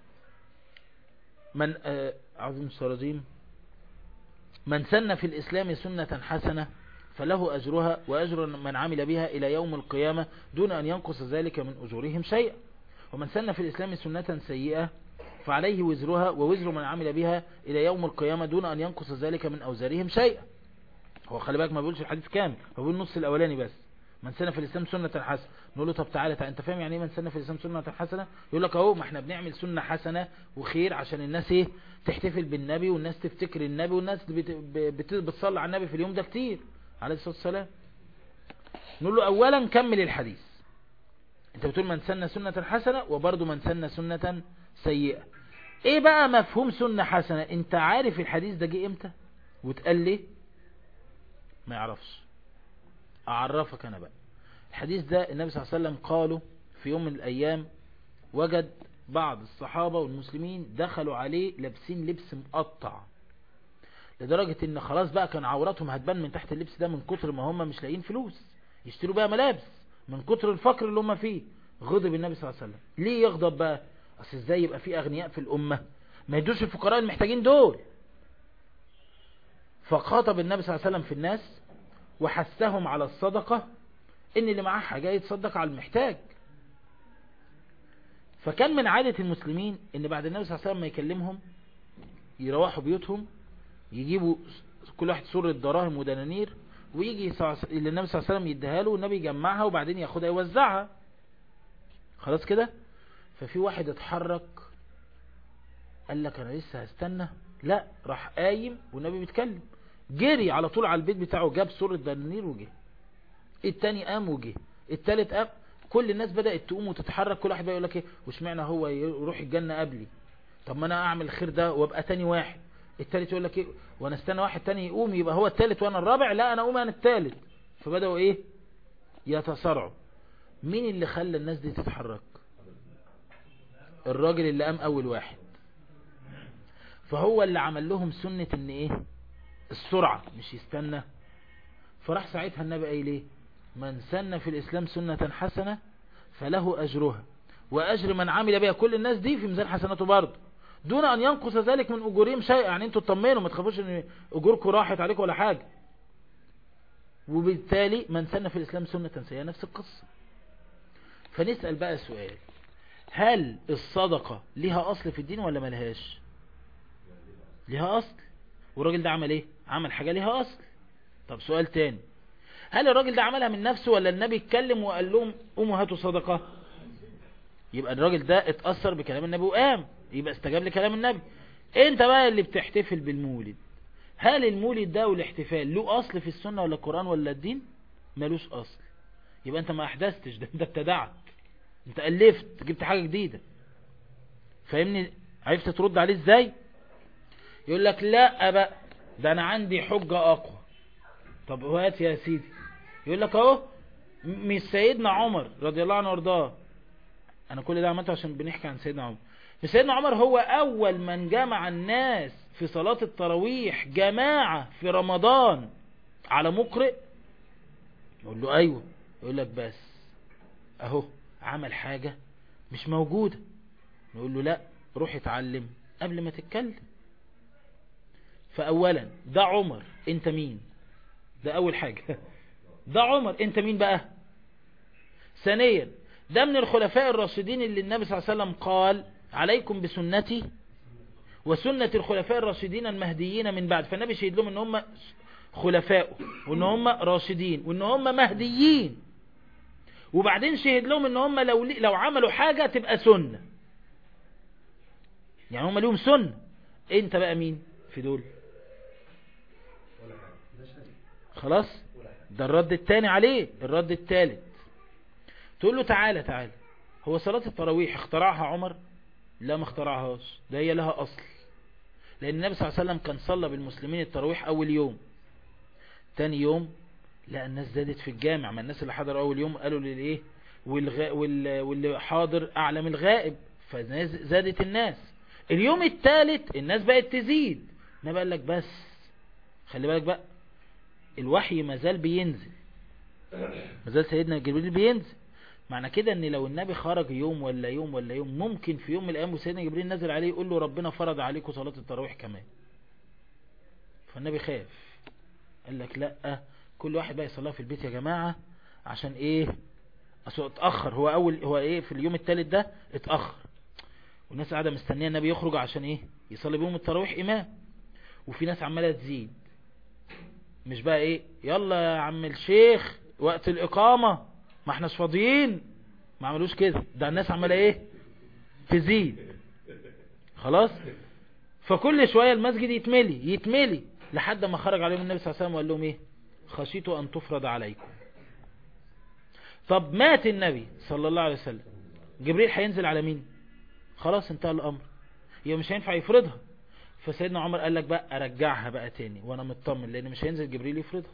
A: من آه عظيم السراديم من سن في الإسلام سنة حسنة فله أجرها وأجر من عمل بها إلى يوم القيامة دون أن ينقص ذلك من أجورهم شيئا، ومن سن في الإسلام سنة سيئة فعليه وزرها ووزر من عمل بها إلى يوم القيامة دون أن ينقص ذلك من أوزارهم شيئا. هو خلي بالك ما بيقولش الحديث كامل، هو بيقول النص الأولاني بس. من سن في الإسلام سنة حسنة. نقول له طب تعالى تعالى انت فاهم يعني ايه من سن في الإسلام سنة حسنة؟ يقول لك اهو ما احنا بنعمل سنة حسنة وخير عشان الناس ايه تحتفل بالنبي والناس تفتكر النبي والناس بت... بت... بتصلي على النبي في اليوم ده كتير عليه الصلاة والسلام. نقول له اولا كمل الحديث، انت بتقول من سن سنة حسنة وبرضه من سن سنة سيئة. ايه بقى مفهوم سنة حسنة؟ انت عارف الحديث ده جه امتى وتقال ليه؟ ما يعرفش. اعرفك انا بقى. الحديث ده النبي صلى الله عليه وسلم قاله في يوم من الايام، وجد بعض الصحابة والمسلمين دخلوا عليه لابسين لبس مقطع لدرجة ان خلاص بقى كان عوراتهم هتبان من تحت اللبس ده من كتر ما هم مش لاقيين فلوس يشتروا بقى ملابس، من كتر الفقر اللي هم فيه. غضب النبي صلى الله عليه وسلم. ليه يغضب بقى؟ اصل ازاي يبقى في اغنياء في الامة ما يدوش الفقراء المحتاجين دول؟ فخاطب النبي صلى الله عليه وسلم في الناس وحثهم على الصدقة، ان اللي معاه حاجة يتصدق على المحتاج. فكان من عادة المسلمين ان بعد النبي صلى الله عليه وسلم ما يكلمهم يروحوا بيوتهم يجيبوا كل واحد سورة دراهم ودنانير ويجي اللي النبي صلى الله عليه وسلم يديها له والنبي يجمعها وبعدين ياخدها يوزعها. خلاص كده. ففي واحد اتحرك قال لك انا لسه هستنى، لا راح قايم والنبي بيتكلم جري على طول على البيت بتاعه جاب سورة دنانير وجه. التاني قام وجه، التالت قام. كل الناس بدأت تقوم وتتحرك، كل واحد بقى يقول لك ايه وش معنى هو يروح الجنة قبلي، طب ما انا اعمل الخير ده وابقى تاني واحد. التالت يقول لك ايه وانا استنى واحد تاني يقوم يبقى هو التالت وانا الرابع، لا انا اقوم انا التالت. فبدأوا ايه يتصارعوا. مين اللي خلى الناس دي تتحرك؟ الراجل اللي قام اول واحد. فهو اللي عمل لهم سنة ان ايه السرعة مش يستنى. فراح ساعتها النبي قايل ايه من سن في الاسلام سنة حسنة فله اجرها واجر من عمل بها. كل الناس دي في ميزان حسناته برضه دون ان ينقص ذلك من اجورهم شيء. يعني انتوا اطمنوا ما تخافوش ان اجوركم راحت عليكم ولا حاجة. وبالتالي من سن في الاسلام سنة سيئة نفس القصة. فنسأل بقى سؤال، هل الصدقة لها اصل في الدين ولا ملهاش؟ لها اصل. والراجل ده عمل ايه؟ عمل حاجة لها اصل. طب سؤال تاني، هل الراجل ده عملها من نفسه ولا النبي اتكلم وقال لهم قوموا هاتوا صدقة؟ يبقى الراجل ده اتأثر بكلام النبي وقام، يبقى استجاب لكلام النبي. انت بقى اللي بتحتفل بالمولد، هل المولد ده والاحتفال له اصل في السنة ولا القرآن ولا الدين؟ ملوش اصل. يبقى انت ما احدثتش، ده انت ابتدعت، انت الفت جبت حاجة جديدة. فاهمني؟ عرفت ترد عليه ازاي؟ يقول لك لا بقى ده انا عندي حجة اقوى. طب هات يا سيدي. يقول لك اهو مش سيدنا عمر رضي الله عنه وارضاه، انا كل ده عملته عشان بنحكي عن سيدنا عمر. مش سيدنا عمر هو اول من جمع الناس في صلاة التراويح جماعة في رمضان على مقرئ؟ يقول له ايوه. يقول لك بس اهو عمل حاجة مش موجودة. نقول له لا، روح اتعلم قبل ما تتكلم. فأولا ده عمر، انت مين؟ ده أول حاجة. ده عمر، انت مين بقى؟ ثانيا ده من الخلفاء الراشدين اللي النبي صلى الله عليه وسلم قال عليكم بسنتي وسنة الخلفاء الراشدين المهديين من بعد. فالنبي شهد لهم ان هم خلفاء وان هم راشدين وان هم مهديين، وبعدين شهد لهم ان هم لو لو عملوا حاجة تبقى سنة، يعني هم لهم سنة. انت بقى مين في دول؟ خلاص، ده الرد الثاني عليه. الرد الثالث تقول له تعالى تعالى، هو صلاة التراويح اخترعها عمر؟ لا، ما اخترعهاش، ده هي لها اصل. لان النبي صلى الله عليه وسلم كان صلى بالمسلمين التراويح اول يوم، تاني يوم لا الناس زادت في الجامع، ما الناس اللي حضر اول يوم قالوا للايه والغ... وال... واللي حاضر اعلى من الغائب، فزادت الناس. اليوم الثالث الناس بقت تزيد. النبي قال لك بس خلي بالك بقى، الوحي مازال بينزل، مازال سيدنا جبريل بينزل. معنى كده ان لو النبي خرج يوم ولا يوم ولا يوم، ممكن في يوم من الايام وسيدنا جبريل نزل عليه يقول له ربنا فرض عليكم صلاة التراويح كمان. فالنبي خاف، قال لك لا، كل واحد بقى يصليها في البيت يا جماعة. عشان ايه؟ اصل اتأخر، هو اول هو ايه في اليوم الثالث ده اتأخر، والناس قاعدة مستنية النبي يخرج عشان ايه؟ يصلي بيهم التراويح امام. وفي ناس عمالة تزيد، مش بقى ايه يلا يا عم الشيخ وقت الاقامة ما احناش فاضيين، ما عملوش كده، ده الناس عمالة ايه؟ تزيد. خلاص، فكل شوية المسجد يتملي يتملي لحد ما خرج عليهم النبي صلى الله عليه وسلم وقال لهم ايه؟ خشيت ان تفرض عليكم. طب مات النبي صلى الله عليه وسلم، جبريل هينزل على مين؟ خلاص انتهى الامر، يبقى مش هينفع يفرضها. فسيدنا عمر قال لك بقى ارجعها بقى تاني وانا مطمن، لان مش هينزل جبريل يفرضها.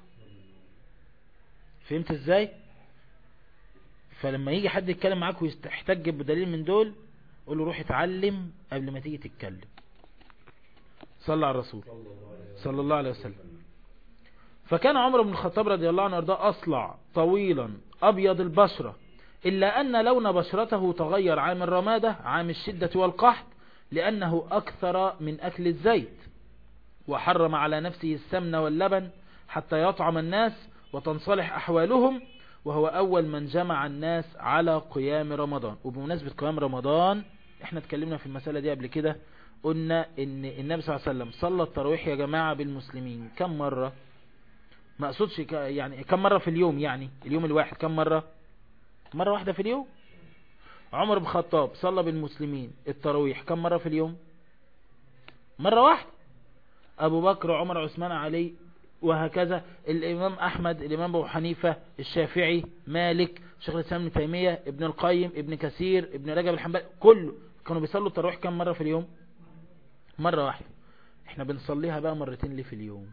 A: فهمت ازاي؟ فلما يجي حد يتكلم معاك ويحتج بدليل من دول، قول له روح اتعلم قبل ما تيجي تتكلم. صلى على الرسول صلى الله عليه وسلم. فكان عمر بن الخطاب رضي الله عنه وارضاه أصلع طويلا أبيض البشرة، إلا أن لون بشرته تغير عام الرمادة عام الشدة والقحط، لأنه أكثر من أكل الزيت، وحرم على نفسه السمن واللبن حتى يطعم الناس وتنصلح أحوالهم، وهو أول من جمع الناس على قيام رمضان. وبمناسبة قيام رمضان احنا اتكلمنا في المسألة دي قبل كده، قلنا ان النبي صلى الله عليه وسلم صلى التراويح يا جماعة بالمسلمين كم مرة؟ ما اقصدش يعني كم مرة في اليوم، يعني اليوم الواحد كم مرة؟ مرة واحدة في اليوم. عمر بن الخطاب صلى بالمسلمين التراويح كم مرة في اليوم؟ مرة واحدة. ابو بكر عمر عثمان علي وهكذا، الامام احمد، الامام ابو حنيفة، الشافعي، مالك، شيخ الاسلام ابن تيمية، ابن القيم، ابن كثير، ابن رجب الحنبلي، كله كانوا بيصلوا التراويح كم مرة في اليوم؟ مرة واحدة. احنا بنصليها بقى مرتين ليه في اليوم،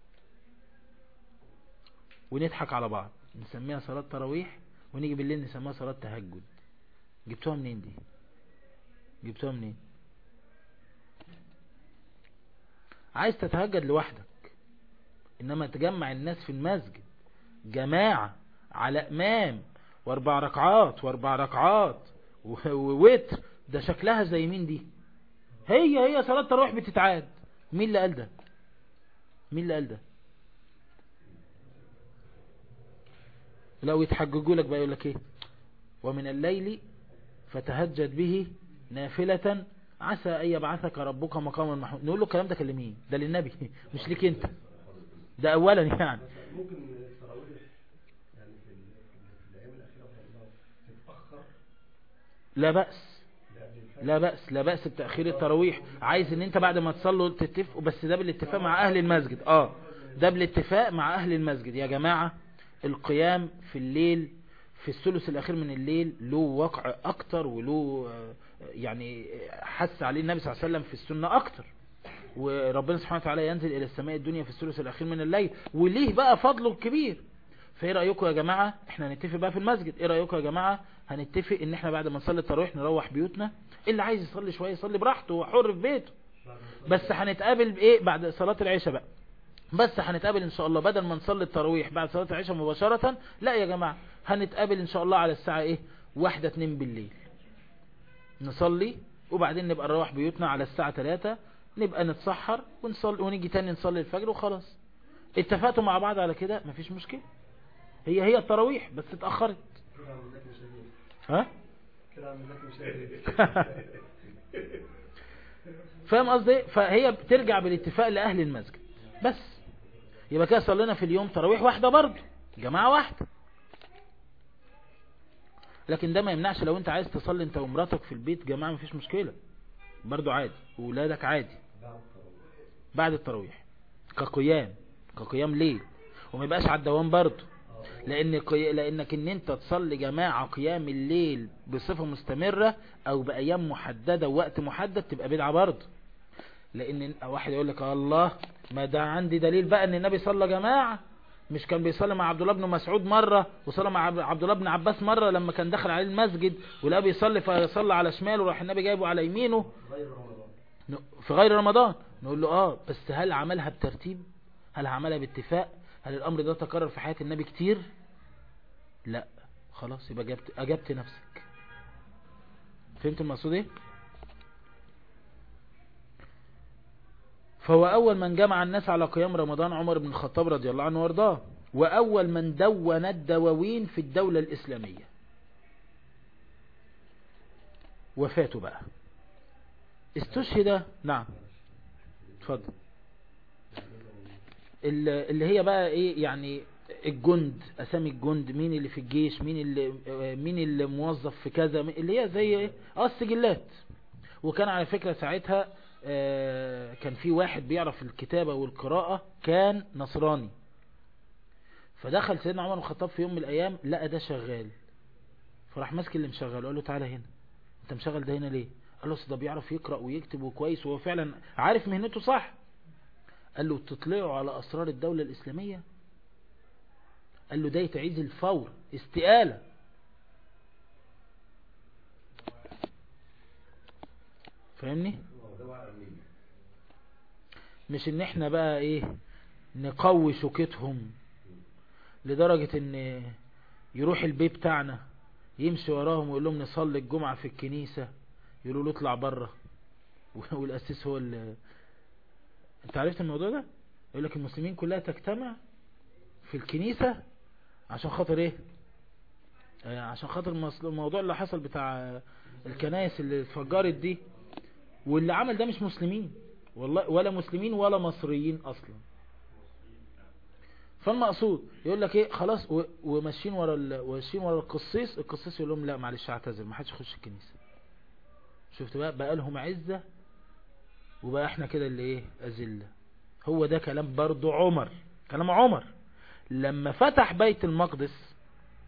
A: ونضحك على بعض نسميها صلاة تراويح، ونيجي بالليل نسميها صلاة تهجد. جبتوها منين دي؟ جبتوها منين؟ عايز تتهجد لوحدك، انما تجمع الناس في المسجد جماعة على امام واربع ركعات واربع ركعات ووتر، ده شكلها زي مين دي؟ هي هي صلاة تراويح بتتعاد. مين اللي قال ده؟ مين اللي قال ده؟ لو يتحججوا لك بقى يقول لك ايه؟ ومن الليل فتهجد به نافلة عسى ان يبعثك ربك مقاما محمودا. نقول له الكلام ده كلمين، ده للنبي مش ليك انت، ده اولا يعني.
B: ممكن التراويح يعني في الايام الاخيره تتاخر؟
A: لا بأس، لا بأس، لا بأس بتأخير التراويح. عايز ان انت بعد ما تصلوا تتفقوا، بس ده بالاتفاق مع اهل المسجد. اه ده بالاتفاق مع اهل المسجد. يا جماعة القيام في الليل في الثلث الاخير من الليل له وقع اكتر، وله يعني حس عليه النبي صلى الله عليه وسلم في السنة اكتر، وربنا سبحانه وتعالى ينزل الى السماء الدنيا في الثلث الاخير من الليل، وليه بقى فضله الكبير. فايه رأيكم يا جماعة؟ احنا هنتفق بقى في المسجد. ايه رأيكم يا جماعة؟ هنتفق ان احنا بعد ما نصلي التراويح نروح بيوتنا، اللي عايز يصلي شوية يصلي براحته وحر في بيته، بس هنتقابل بايه بعد صلاة العشاء بقى. بس هنتقابل ان شاء الله بدل ما نصلي التراويح بعد صلاة العشاء مباشرة، لا يا جماعة هنتقابل ان شاء الله على الساعة ايه؟ واحدة اتنين بالليل. نصلي وبعدين نبقى نروح بيوتنا على الساعة ثلاثة، نبقى نتسحر ونصلي ونيجي تاني نصلي الفجر وخلاص. اتفقتوا مع بعض على كده مفيش مشكلة. هي هي التراويح بس اتأخرت. ها فاهم قصدي؟ فهي بترجع بالاتفاق لأهل المسجد بس. يبقى كده صلينا في اليوم تراويح واحدة برضه، جماعة واحدة. لكن ده ما يمنعش لو انت عايز تصلي انت ومراتك في البيت جماعة مفيش مشكلة برضو عادي، وولادك عادي بعد التراويح كقيام كقيام ليل، وما يبقاش على الدوام برضو. لان قي... لانك ان انت تصلي جماعة قيام الليل بصفة مستمرة او بايام محددة ووقت محدد تبقى بدعة برضو. لان واحد يقول لك الله ما ده عندي دليل بقى ان النبي صلى جماعة، مش كان بيصلي مع عبد الله بن مسعود مرة وصلى مع عبد الله بن عباس مرة لما كان دخل عليه المسجد ولا بيصلي فصلى على شماله وراح النبي جايبه على يمينه في غير رمضان. نقول له اه بس هل عملها بترتيب؟ هل عملها باتفاق؟ هل الامر ده تكرر في حياة النبي كتير؟ لا. خلاص يبقى اجبت, أجبت نفسك. فهمت المقصود ايه؟ فهو أول من جمع الناس على قيام رمضان عمر بن الخطاب رضي الله عنه وارضاه، وأول من دون الدواوين في الدولة الإسلامية. وفاته بقى استشهد. نعم اتفضل. اللي هي بقى ايه يعني الجند، اسامي الجند، مين اللي في الجيش، مين اللي مين اللي موظف في كذا، اللي هي زي ايه اه السجلات. وكان على فكرة ساعتها آه كان في واحد بيعرف الكتابة والقراءة كان نصراني، فدخل سيدنا عمر بن الخطاب في يوم من الايام لقى ده شغال، فراح ماسك اللي مشغله قال له تعالى هنا، انت مشغل ده هنا ليه؟ قال له ده بيعرف يقرأ ويكتب وكويس وهو فعلا عارف مهنته صح. قال له تطلعوا على اسرار الدولة الاسلامية؟ قال له ده يتعيز الفور استقالة. فاهمني؟ مش ان احنا بقى ايه نقوي شوكتهم لدرجة ان يروح البيت بتاعنا يمشي وراهم ويقول لهم نصلي الجمعة في الكنيسة، يقولوا له اطلع بره والاسيس هو اللي... انت عرفت الموضوع ده؟ يقول لك المسلمين كلها تجتمع في الكنيسة عشان خاطر ايه؟ آه عشان خاطر الموضوع اللي حصل بتاع الكنائس اللي اتفجرت دي، واللي عمل ده مش مسلمين والله، ولا مسلمين ولا مصريين اصلا. فالمقصود يقول لك ايه خلاص وماشيين ورا وماشيين ورا القسيس، القسيس يقول لهم لا معلش اعتذر ما حدش يخش الكنيسه. شفت بقى بقى لهم عزه وبقى احنا كده اللي ايه اذله. هو ده كلام برضو عمر، كلام عمر لما فتح بيت المقدس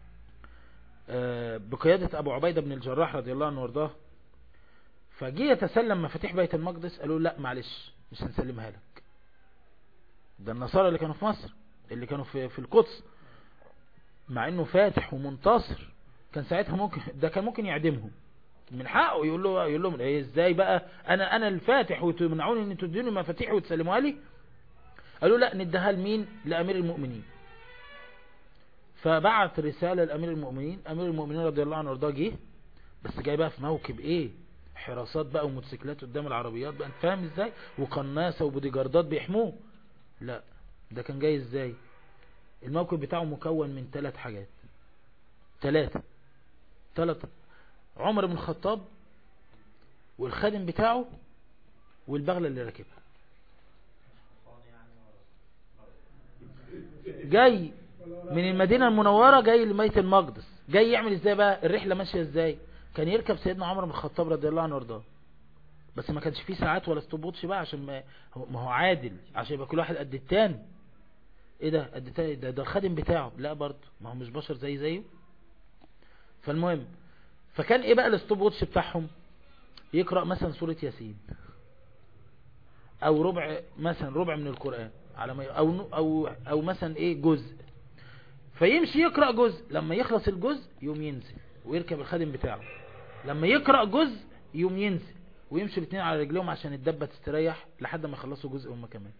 A: بقياده ابو عبيده بن الجراح رضي الله عنه وارضاه، فجي يتسلم مفاتيح بيت المقدس قالوا لا معلش مش هنسلمها لك. ده النصارى اللي كانوا في مصر اللي كانوا في في القدس، مع انه فاتح ومنتصر كان ساعتها ممكن ده كان ممكن يعدمهم من حقه، يقول له يقول لهم ايه ازاي بقى انا انا الفاتح وتمنعوني ان تدوني مفاتيح وتسلموها لي؟ قالوا لا نديها لمين؟ لامير المؤمنين. فبعت رساله لامير المؤمنين، امير المؤمنين رضي الله عنه وارضاه جه، بس جاي بقى في موكب ايه حراسات بقى وموتوسيكلات قدام العربيات بقى، انت فاهم ازاي، وقناصه وبوديجاردات بيحموه. لا ده كان جاي ازاي؟ الموكب بتاعه مكون من ثلاث حاجات، ثلاثة ثلاثة عمر بن الخطاب والخادم بتاعه والبغلة اللي راكبها. جاي من المدينة المنورة جاي لبيت المقدس، جاي يعمل ازاي بقى؟ الرحلة ماشية ازاي؟ كان يركب سيدنا عمر بن الخطاب رضي الله عنه وارضاه، بس ما كانش فيه ساعات ولا ستوبوتش بقى عشان ما هو, ما هو عادل، عشان يبقى كل واحد قد التاني. ايه ده قد التاني؟ ده ده الخادم بتاعه، لا برضه ما هو مش بشر زي زيه. فالمهم فكان ايه بقى الستوبوتش بتاعهم؟ يقرأ مثلا سورة ياسين او ربع مثلا ربع من القرآن على ما او او او مثلا ايه جزء، فيمشي يقرأ جزء، لما يخلص الجزء يوم ينزل ويركب الخادم بتاعه، لما يقرأ جزء يوم ينزل ويمشي الاثنين على رجلهم عشان الدبة تستريح لحد ما يخلصوا جزء هم كمان.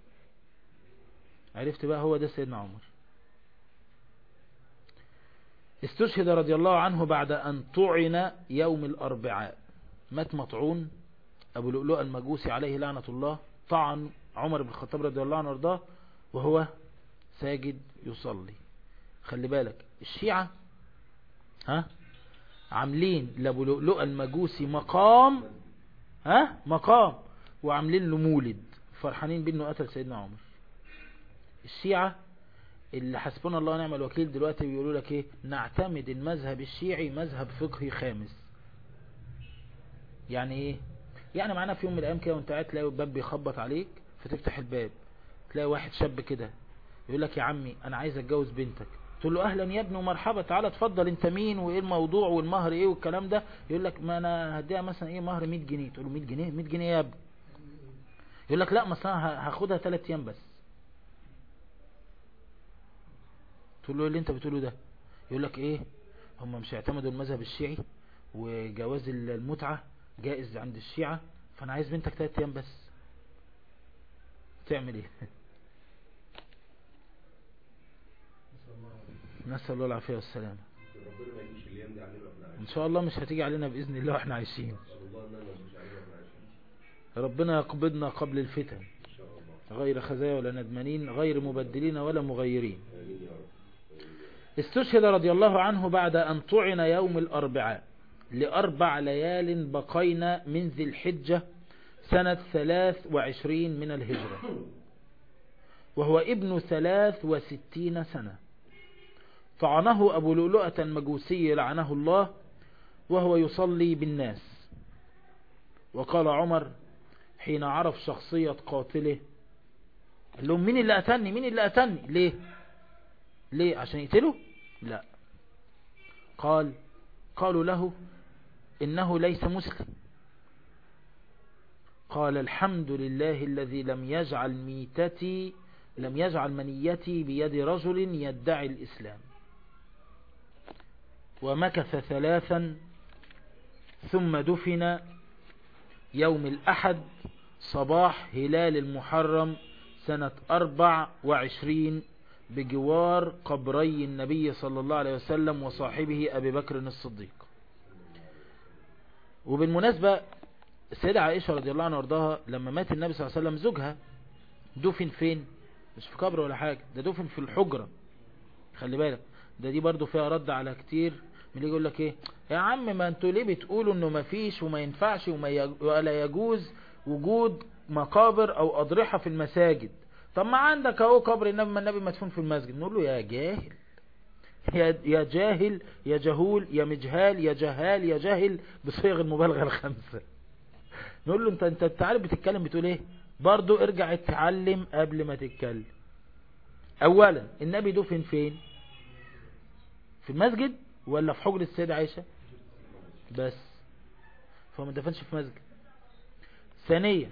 A: عرفت بقى؟ هو ده سيدنا عمر. استشهد رضي الله عنه بعد أن طعن يوم الأربعاء. مات مطعون أبو لؤلؤ المجوسي عليه لعنة الله، طعن عمر بن الخطاب رضي الله عنه وارضاه وهو ساجد يصلي. خلي بالك الشيعة ها عاملين لأبو لؤلؤ المجوسي مقام، ها مقام، وعاملين له مولد، فرحانين بأنه قتل سيدنا عمر. الشيعة اللي حسبنا الله ونعم الوكيل دلوقتي بيقولوا لك ايه، نعتمد المذهب الشيعي مذهب فقهي خامس. يعني ايه؟ يعني معانا في يوم من الايام كده وانت قاعد تلاقي الباب بيخبط عليك، فتفتح الباب تلاقي واحد شاب كده يقول لك يا عمي انا عايز اتجوز بنتك. تقول له اهلا يا ابني ومرحبا، تعالى اتفضل، انت مين وايه الموضوع والمهر ايه والكلام ده. يقول لك ما انا هديها مثلا ايه مهر مية جنيه. تقول له مية جنيه؟ مية جنيه يا ابني. يقول لك لا مثلا هاخدها ثلاث ايام بس. تقول له ايه اللي انت بتقوله ده؟ يقول لك ايه، هم مش يعتمدوا المذهب الشيعي وجواز المتعة جائز عند الشيعة، فانا عايز بنتك ثلاث ايام بس. تعمل ايه؟ نسأل الله العافية والسلامة. ان شاء الله مش هتيجي علينا بإذن الله واحنا عايشين. ربنا يقبضنا قبل الفتن غير خزايا ولا ندمانين، غير مبدلين ولا مغيرين. استشهد رضي الله عنه بعد أن طعن يوم الأربعاء لأربع ليال بقينا من ذي الحجة سنة ثلاث وعشرين من الهجرة، وهو ابن ثلاث وستين سنة. طعنه أبو لؤلؤة المجوسي لعنه الله وهو يصلي بالناس. وقال عمر حين عرف شخصية قاتله، قال لهم مين اللي قتلني؟ مين اللي قتلني؟ ليه؟ ليه؟ عشان يقتله؟ لا. قال قالوا له إنه ليس مسلم. قال الحمد لله الذي لم يجعل ميتتي لم يجعل منيتي بيد رجل يدعي الإسلام. ومكث ثلاثا ثم دفن يوم الأحد صباح هلال المحرم سنة أربع وعشرين بجوار قبري النبي صلى الله عليه وسلم وصاحبه أبي بكر الصديق. وبالمناسبة السيدة عائشة رضي الله عنها وارضاها لما مات النبي صلى الله عليه وسلم زوجها دفن فين؟ مش في قبر ولا حاجة، ده دفن في الحجرة. خلي بالك ده دي برضو فيها رد على كتير من اللي يقول لك ايه يا عم ما انتوا ليه بتقولوا انه ما فيش وما ينفعش ولا يجوز وجود مقابر او اضرحة في المساجد؟ طب ما عندك اهو قبر النبي، ما النبي مدفون في المسجد. نقول له يا جاهل يا جاهل يا جهول يا مجهال يا جهال يا جاهل بصيغ المبالغة الخمسة. نقول له انت انت عارف بتتكلم بتقول ايه؟ برضو ارجع اتعلم قبل ما تتكلم. اولا النبي دفن فين؟ في المسجد ولا في حجر السيدة عائشة بس؟ فما دفنش في مسجد. ثانيا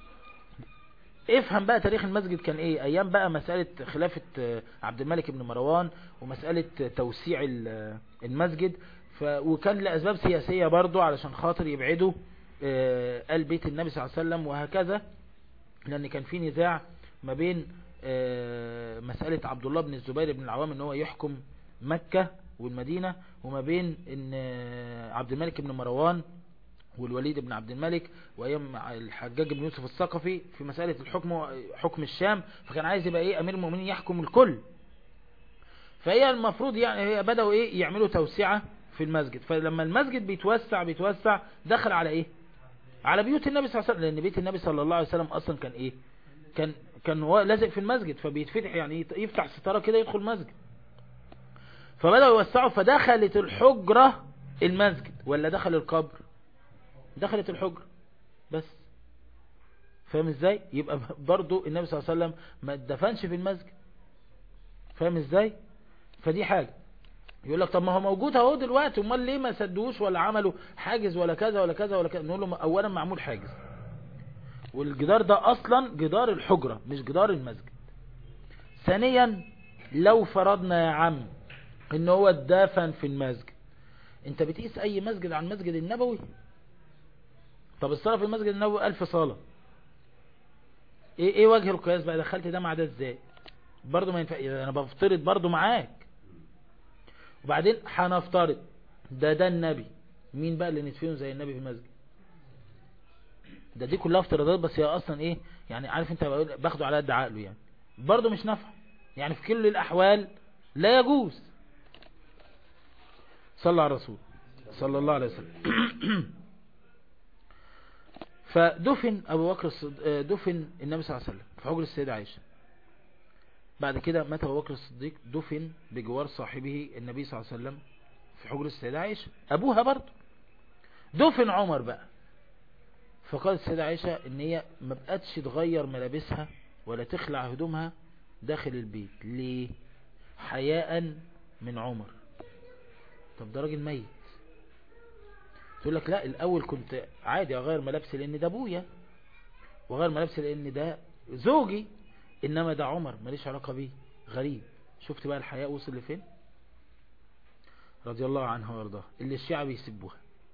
A: افهم بقى تاريخ المسجد كان ايه ايام بقى مسألة خلافة عبد الملك بن مروان ومسألة توسيع المسجد، ف... وكان لأسباب سياسية برضو علشان خاطر يبعدوا آل بيت النبي صلى الله عليه وسلم وهكذا، لأن كان في نزاع ما بين مسألة عبد الله بن الزبير بن العوام ان هو يحكم مكة والمدينة، وما بين ان عبد الملك بن مروان والوليد بن عبد الملك وايام الحجاج بن يوسف الثقفي في مسألة الحكم حكم الشام. فكان عايز يبقى ايه امير المؤمنين يحكم الكل. فهي المفروض يعني هي بدأوا ايه يعملوا توسعة في المسجد. فلما المسجد بيتوسع بيتوسع دخل على ايه؟ على بيوت النبي صلى الله عليه وسلم، لان بيت النبي صلى الله عليه وسلم اصلا كان ايه؟ كان كان هو لازق في المسجد، فبيتفتح يعني يفتح ستارة كده يدخل المسجد. فبدأوا يوسعوا، فدخلت الحجرة المسجد ولا دخل القبر؟ دخلت الحجرة بس. فاهم ازاي؟ يبقى برضو النبي صلى الله عليه وسلم ما دفنش في المسجد. فاهم ازاي؟ فدي حاجة. يقول لك طب ما هو موجود اهو دلوقتي، امال ليه ما سدوش ولا عملوا حاجز ولا كذا ولا كذا ولا كذا؟ نقول له اولا معمول حاجز، والجدار ده اصلا جدار الحجرة مش جدار المسجد. ثانيا لو فرضنا يا عم ان هو اتدفن في المسجد، انت بتقيس اي مسجد عن المسجد النبوي؟ طب الصلاة في المسجد النبوي ألف صلاة، ايه ايه وجه القياس بقى؟ دخلت ده مع ده ازاي؟ برضو ما ينفع، انا بفترض برضو معاك. وبعدين هنفترض ده ده النبي، مين بقى اللي ندفنه زي النبي في المسجد؟ ده دي كلها افتراضات، بس هي اصلا ايه يعني، عارف انت باخده على قد عقله يعني، برضه مش نافع يعني، في كل الاحوال لا يجوز. صلى على الرسول صلى الله عليه وسلم. فدفن ابو بكر الصديق، دفن النبي صلى الله عليه وسلم في حجر السيدة عائشة. بعد كده مات ابو بكر الصديق، دفن بجوار صاحبه النبي صلى الله عليه وسلم في حجر السيدة عائشة ابوها برضه. دفن عمر بقى، فقالت السيدة عائشة ان هي ما بقتش تغير ملابسها ولا تخلع هدومها داخل البيت. ليه؟ حياء من عمر. طب ده راجل ميت. تقول لك لا، الاول كنت عادي اغير ملابسي لان ده ابويا، واغير ملابسي لان ده زوجي، انما ده عمر ماليش علاقة بيه. غريب. شفت بقى الحياء وصل لفين؟ رضي الله عنها وارضاها، اللي الشيعة بيسبوها.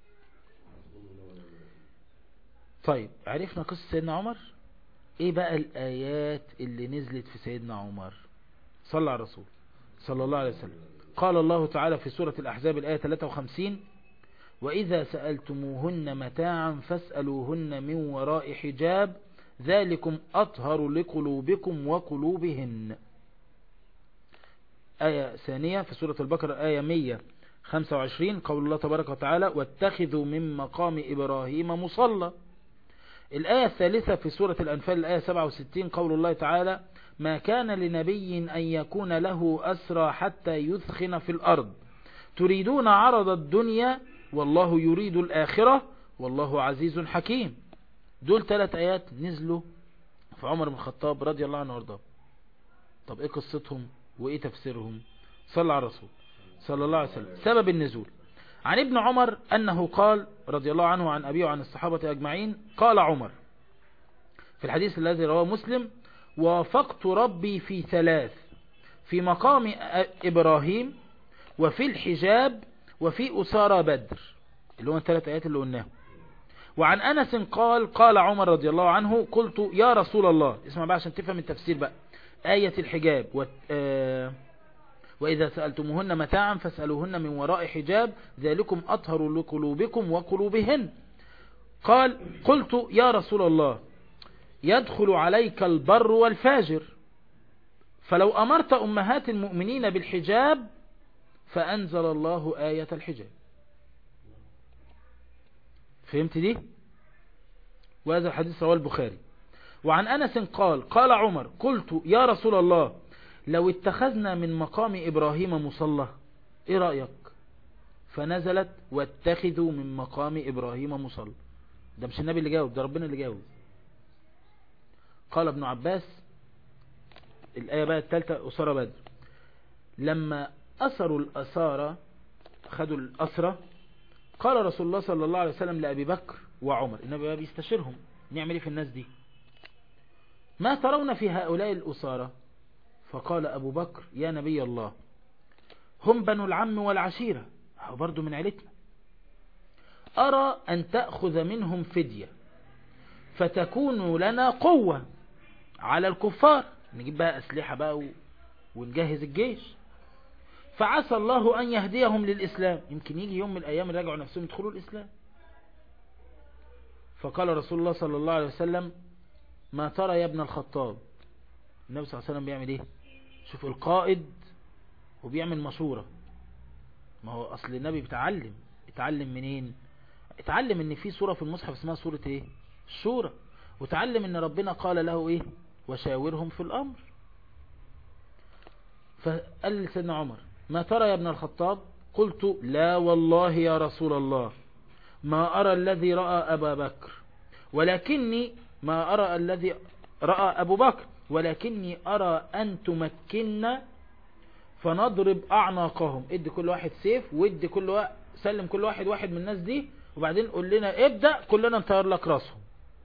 A: طيب عرفنا قصة سيدنا عمر. ايه بقى الايات اللي نزلت في سيدنا عمر؟ صلى على الرسول صلى الله عليه وسلم. قال الله تعالى في سورة الأحزاب الآية ثلاثة وخمسين: وإذا سألتموهن متاعا فاسألوهن من وراء حجاب ذلكم أطهر لقلوبكم وقلوبهن. آية ثانية في سورة البقرة آية مئة وخمسة وعشرين، قول الله تبارك وتعالى: واتخذوا من مقام إبراهيم مصلى. الآية الثالثة في سورة الأنفال الآية سبعة وستين، قول الله تعالى: ما كان لنبي أن يكون له أسرى حتى يثخن في الأرض تريدون عرض الدنيا والله يريد الآخرة والله عزيز حكيم. دول ثلاث آيات نزلوا في عمر بن الخطاب رضي الله عنه وارضاه. طب ايه قصتهم وايه تفسيرهم؟ صلى على الرسول صلى الله عليه وسلم. سبب النزول: عن ابن عمر أنه قال رضي الله عنه وعن أبيه وعن الصحابة أجمعين، قال عمر في الحديث الذي رواه مسلم: وافقت ربي في ثلاث: في مقام إبراهيم وفي الحجاب وفي أسارى بدر، اللي هو الثلاث آيات اللي قلناهم. وعن أنس قال: قال عمر رضي الله عنه: قلت يا رسول الله، اسمع بقى عشان تفهم التفسير بقى، آية الحجاب و... آه... وإذا سألتموهن متاعا فاسألوهن من وراء حجاب ذلكم أطهر لقلوبكم وقلوبهن. قال: قلت يا رسول الله يدخل عليك البر والفاجر، فلو أمرت أمهات المؤمنين بالحجاب فأنزل الله آية الحجاب. فهمت دي؟ وهذا الحديث رواه البخاري. وعن أنس قال: قال عمر: قلت يا رسول الله لو اتخذنا من مقام إبراهيم مصلى ايه رأيك؟ فنزلت: واتخذوا من مقام إبراهيم مصلى. ده مش النبي اللي جاوب، ده ربنا اللي جاوب. قال ابن عباس، الآية بقى الثالثة، أسارى بدر، لما أسروا الأسارة، خدوا الأسرة، قال رسول الله صلى الله عليه وسلم لأبي بكر وعمر، النبي بقى بيستشيرهم نعمل ايه في الناس دي، ما ترون في هؤلاء الأسارة؟ فقال أبو بكر: يا نبي الله هم بنو العم والعشيرة، هو برضو من عيلتنا، أرى أن تأخذ منهم فدية فتكون لنا قوة على الكفار، نجيب بقى أسلحة بقى ونجهز الجيش، فعسى الله أن يهديهم للإسلام، يمكن يجي يوم من الأيام يراجعوا نفسهم يدخلوا الإسلام. فقال رسول الله صلى الله عليه وسلم: ما ترى يا ابن الخطاب؟ النبي صلى الله عليه وسلم بيعمل ايه؟ شوف القائد وبيعمل مشورة. ما هو أصل النبي بيتعلم، اتعلم منين؟ اتعلم ان في سورة في المصحف اسمها سورة ايه؟ الشورى، وتعلم ان ربنا قال له ايه؟ وشاورهم في الأمر. فقال لسيدنا عمر: ما ترى يا ابن الخطاب؟ قلت: لا والله يا رسول الله ما أرى الذي رأى أبا بكر، ولكني ما أرى الذي رأى أبو بكر، ولكني أرى أن تمكننا فنضرب أعناقهم، ادي كل واحد سيف، وادي كل واحد، سلم كل واحد واحد من الناس دي، وبعدين قول لنا ابدأ كلنا نطير لك راسهم،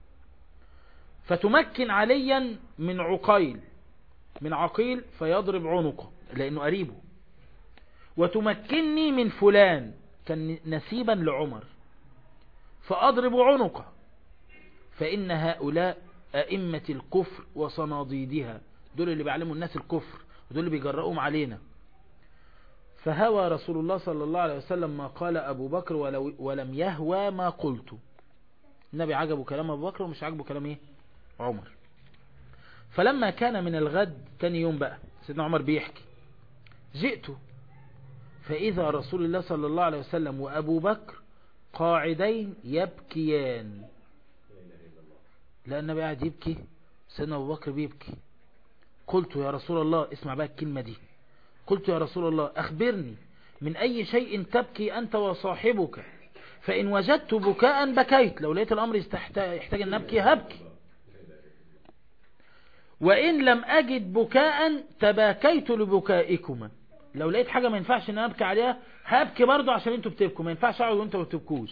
A: فتمكن عليا من عقيل من عقيل فيضرب عنقه لأنه قريبه، وتمكنني من فلان كان نسيبا لعمر فأضرب عنقه، فإن هؤلاء أئمة الكفر وصناديدها، دول اللي بيعلموا الناس الكفر ودول اللي بيجرؤهم علينا. فهوى رسول الله صلى الله عليه وسلم ما قال أبو بكر ولو ولم يهوى ما قلت. النبي عجبه كلام أبو بكر ومش عجبه كلام إيه عمر. فلما كان من الغد تاني يوم بقى سيدنا عمر بيحكي جئت فإذا رسول الله صلى الله عليه وسلم وأبو بكر قاعدين يبكيان. لا النبي قاعد يبكي سيدنا أبو بكر بيبكي. قلت يا رسول الله، اسمع بقى الكلمة دي، قلت يا رسول الله أخبرني من أي شيء تبكي أنت وصاحبك، فإن وجدت بكاء بكيت، لو لقيت الأمر يحتاج أن أبكي هبكي، وإن لم أجد بكاء تباكيت لبكائكما، لو لقيت حاجة ما ينفعش أن أبكي عليها هبكي برضو عشان أنتوا بتبكوا، ما ينفعش أقعد وأنتوا ما بتبكوش.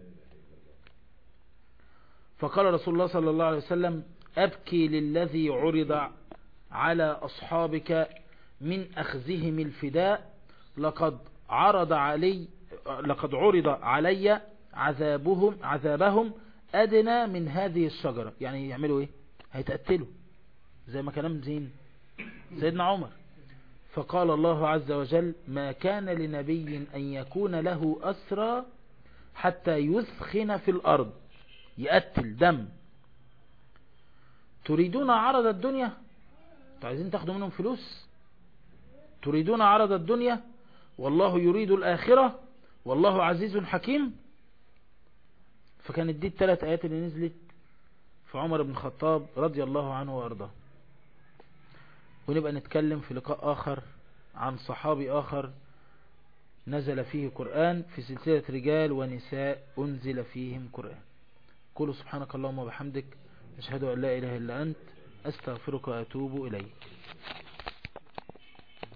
A: فقال رسول الله صلى الله عليه وسلم أبكي للذي عرض على أصحابك من أخذهم الفداء، لقد عرض علي لقد عرض علي عذابهم عذابهم أدنى من هذه الشجرة. يعني يعملوا إيه؟ هيتقتلوا زي ما كلام زين سيدنا عمر. فقال الله عز وجل ما كان لنبي أن يكون له أسرى حتى يثخن في الأرض، يقتل دم. تريدون عرض الدنيا، عايزين تاخدوا منهم فلوس، تريدون عرض الدنيا والله يريد الآخرة والله عزيز حكيم. فكانت دي الثلاث آيات اللي نزلت في عمر بن الخطاب رضي الله عنه وأرضاه. ونبقى نتكلم في لقاء آخر عن صحابي آخر نزل فيه قرآن في سلسلة رجال ونساء أنزل فيهم قرآن. قولوا سبحانك اللهم وبحمدك أشهد أن لا إله إلا أنت أستغفرك وأتوب إليك.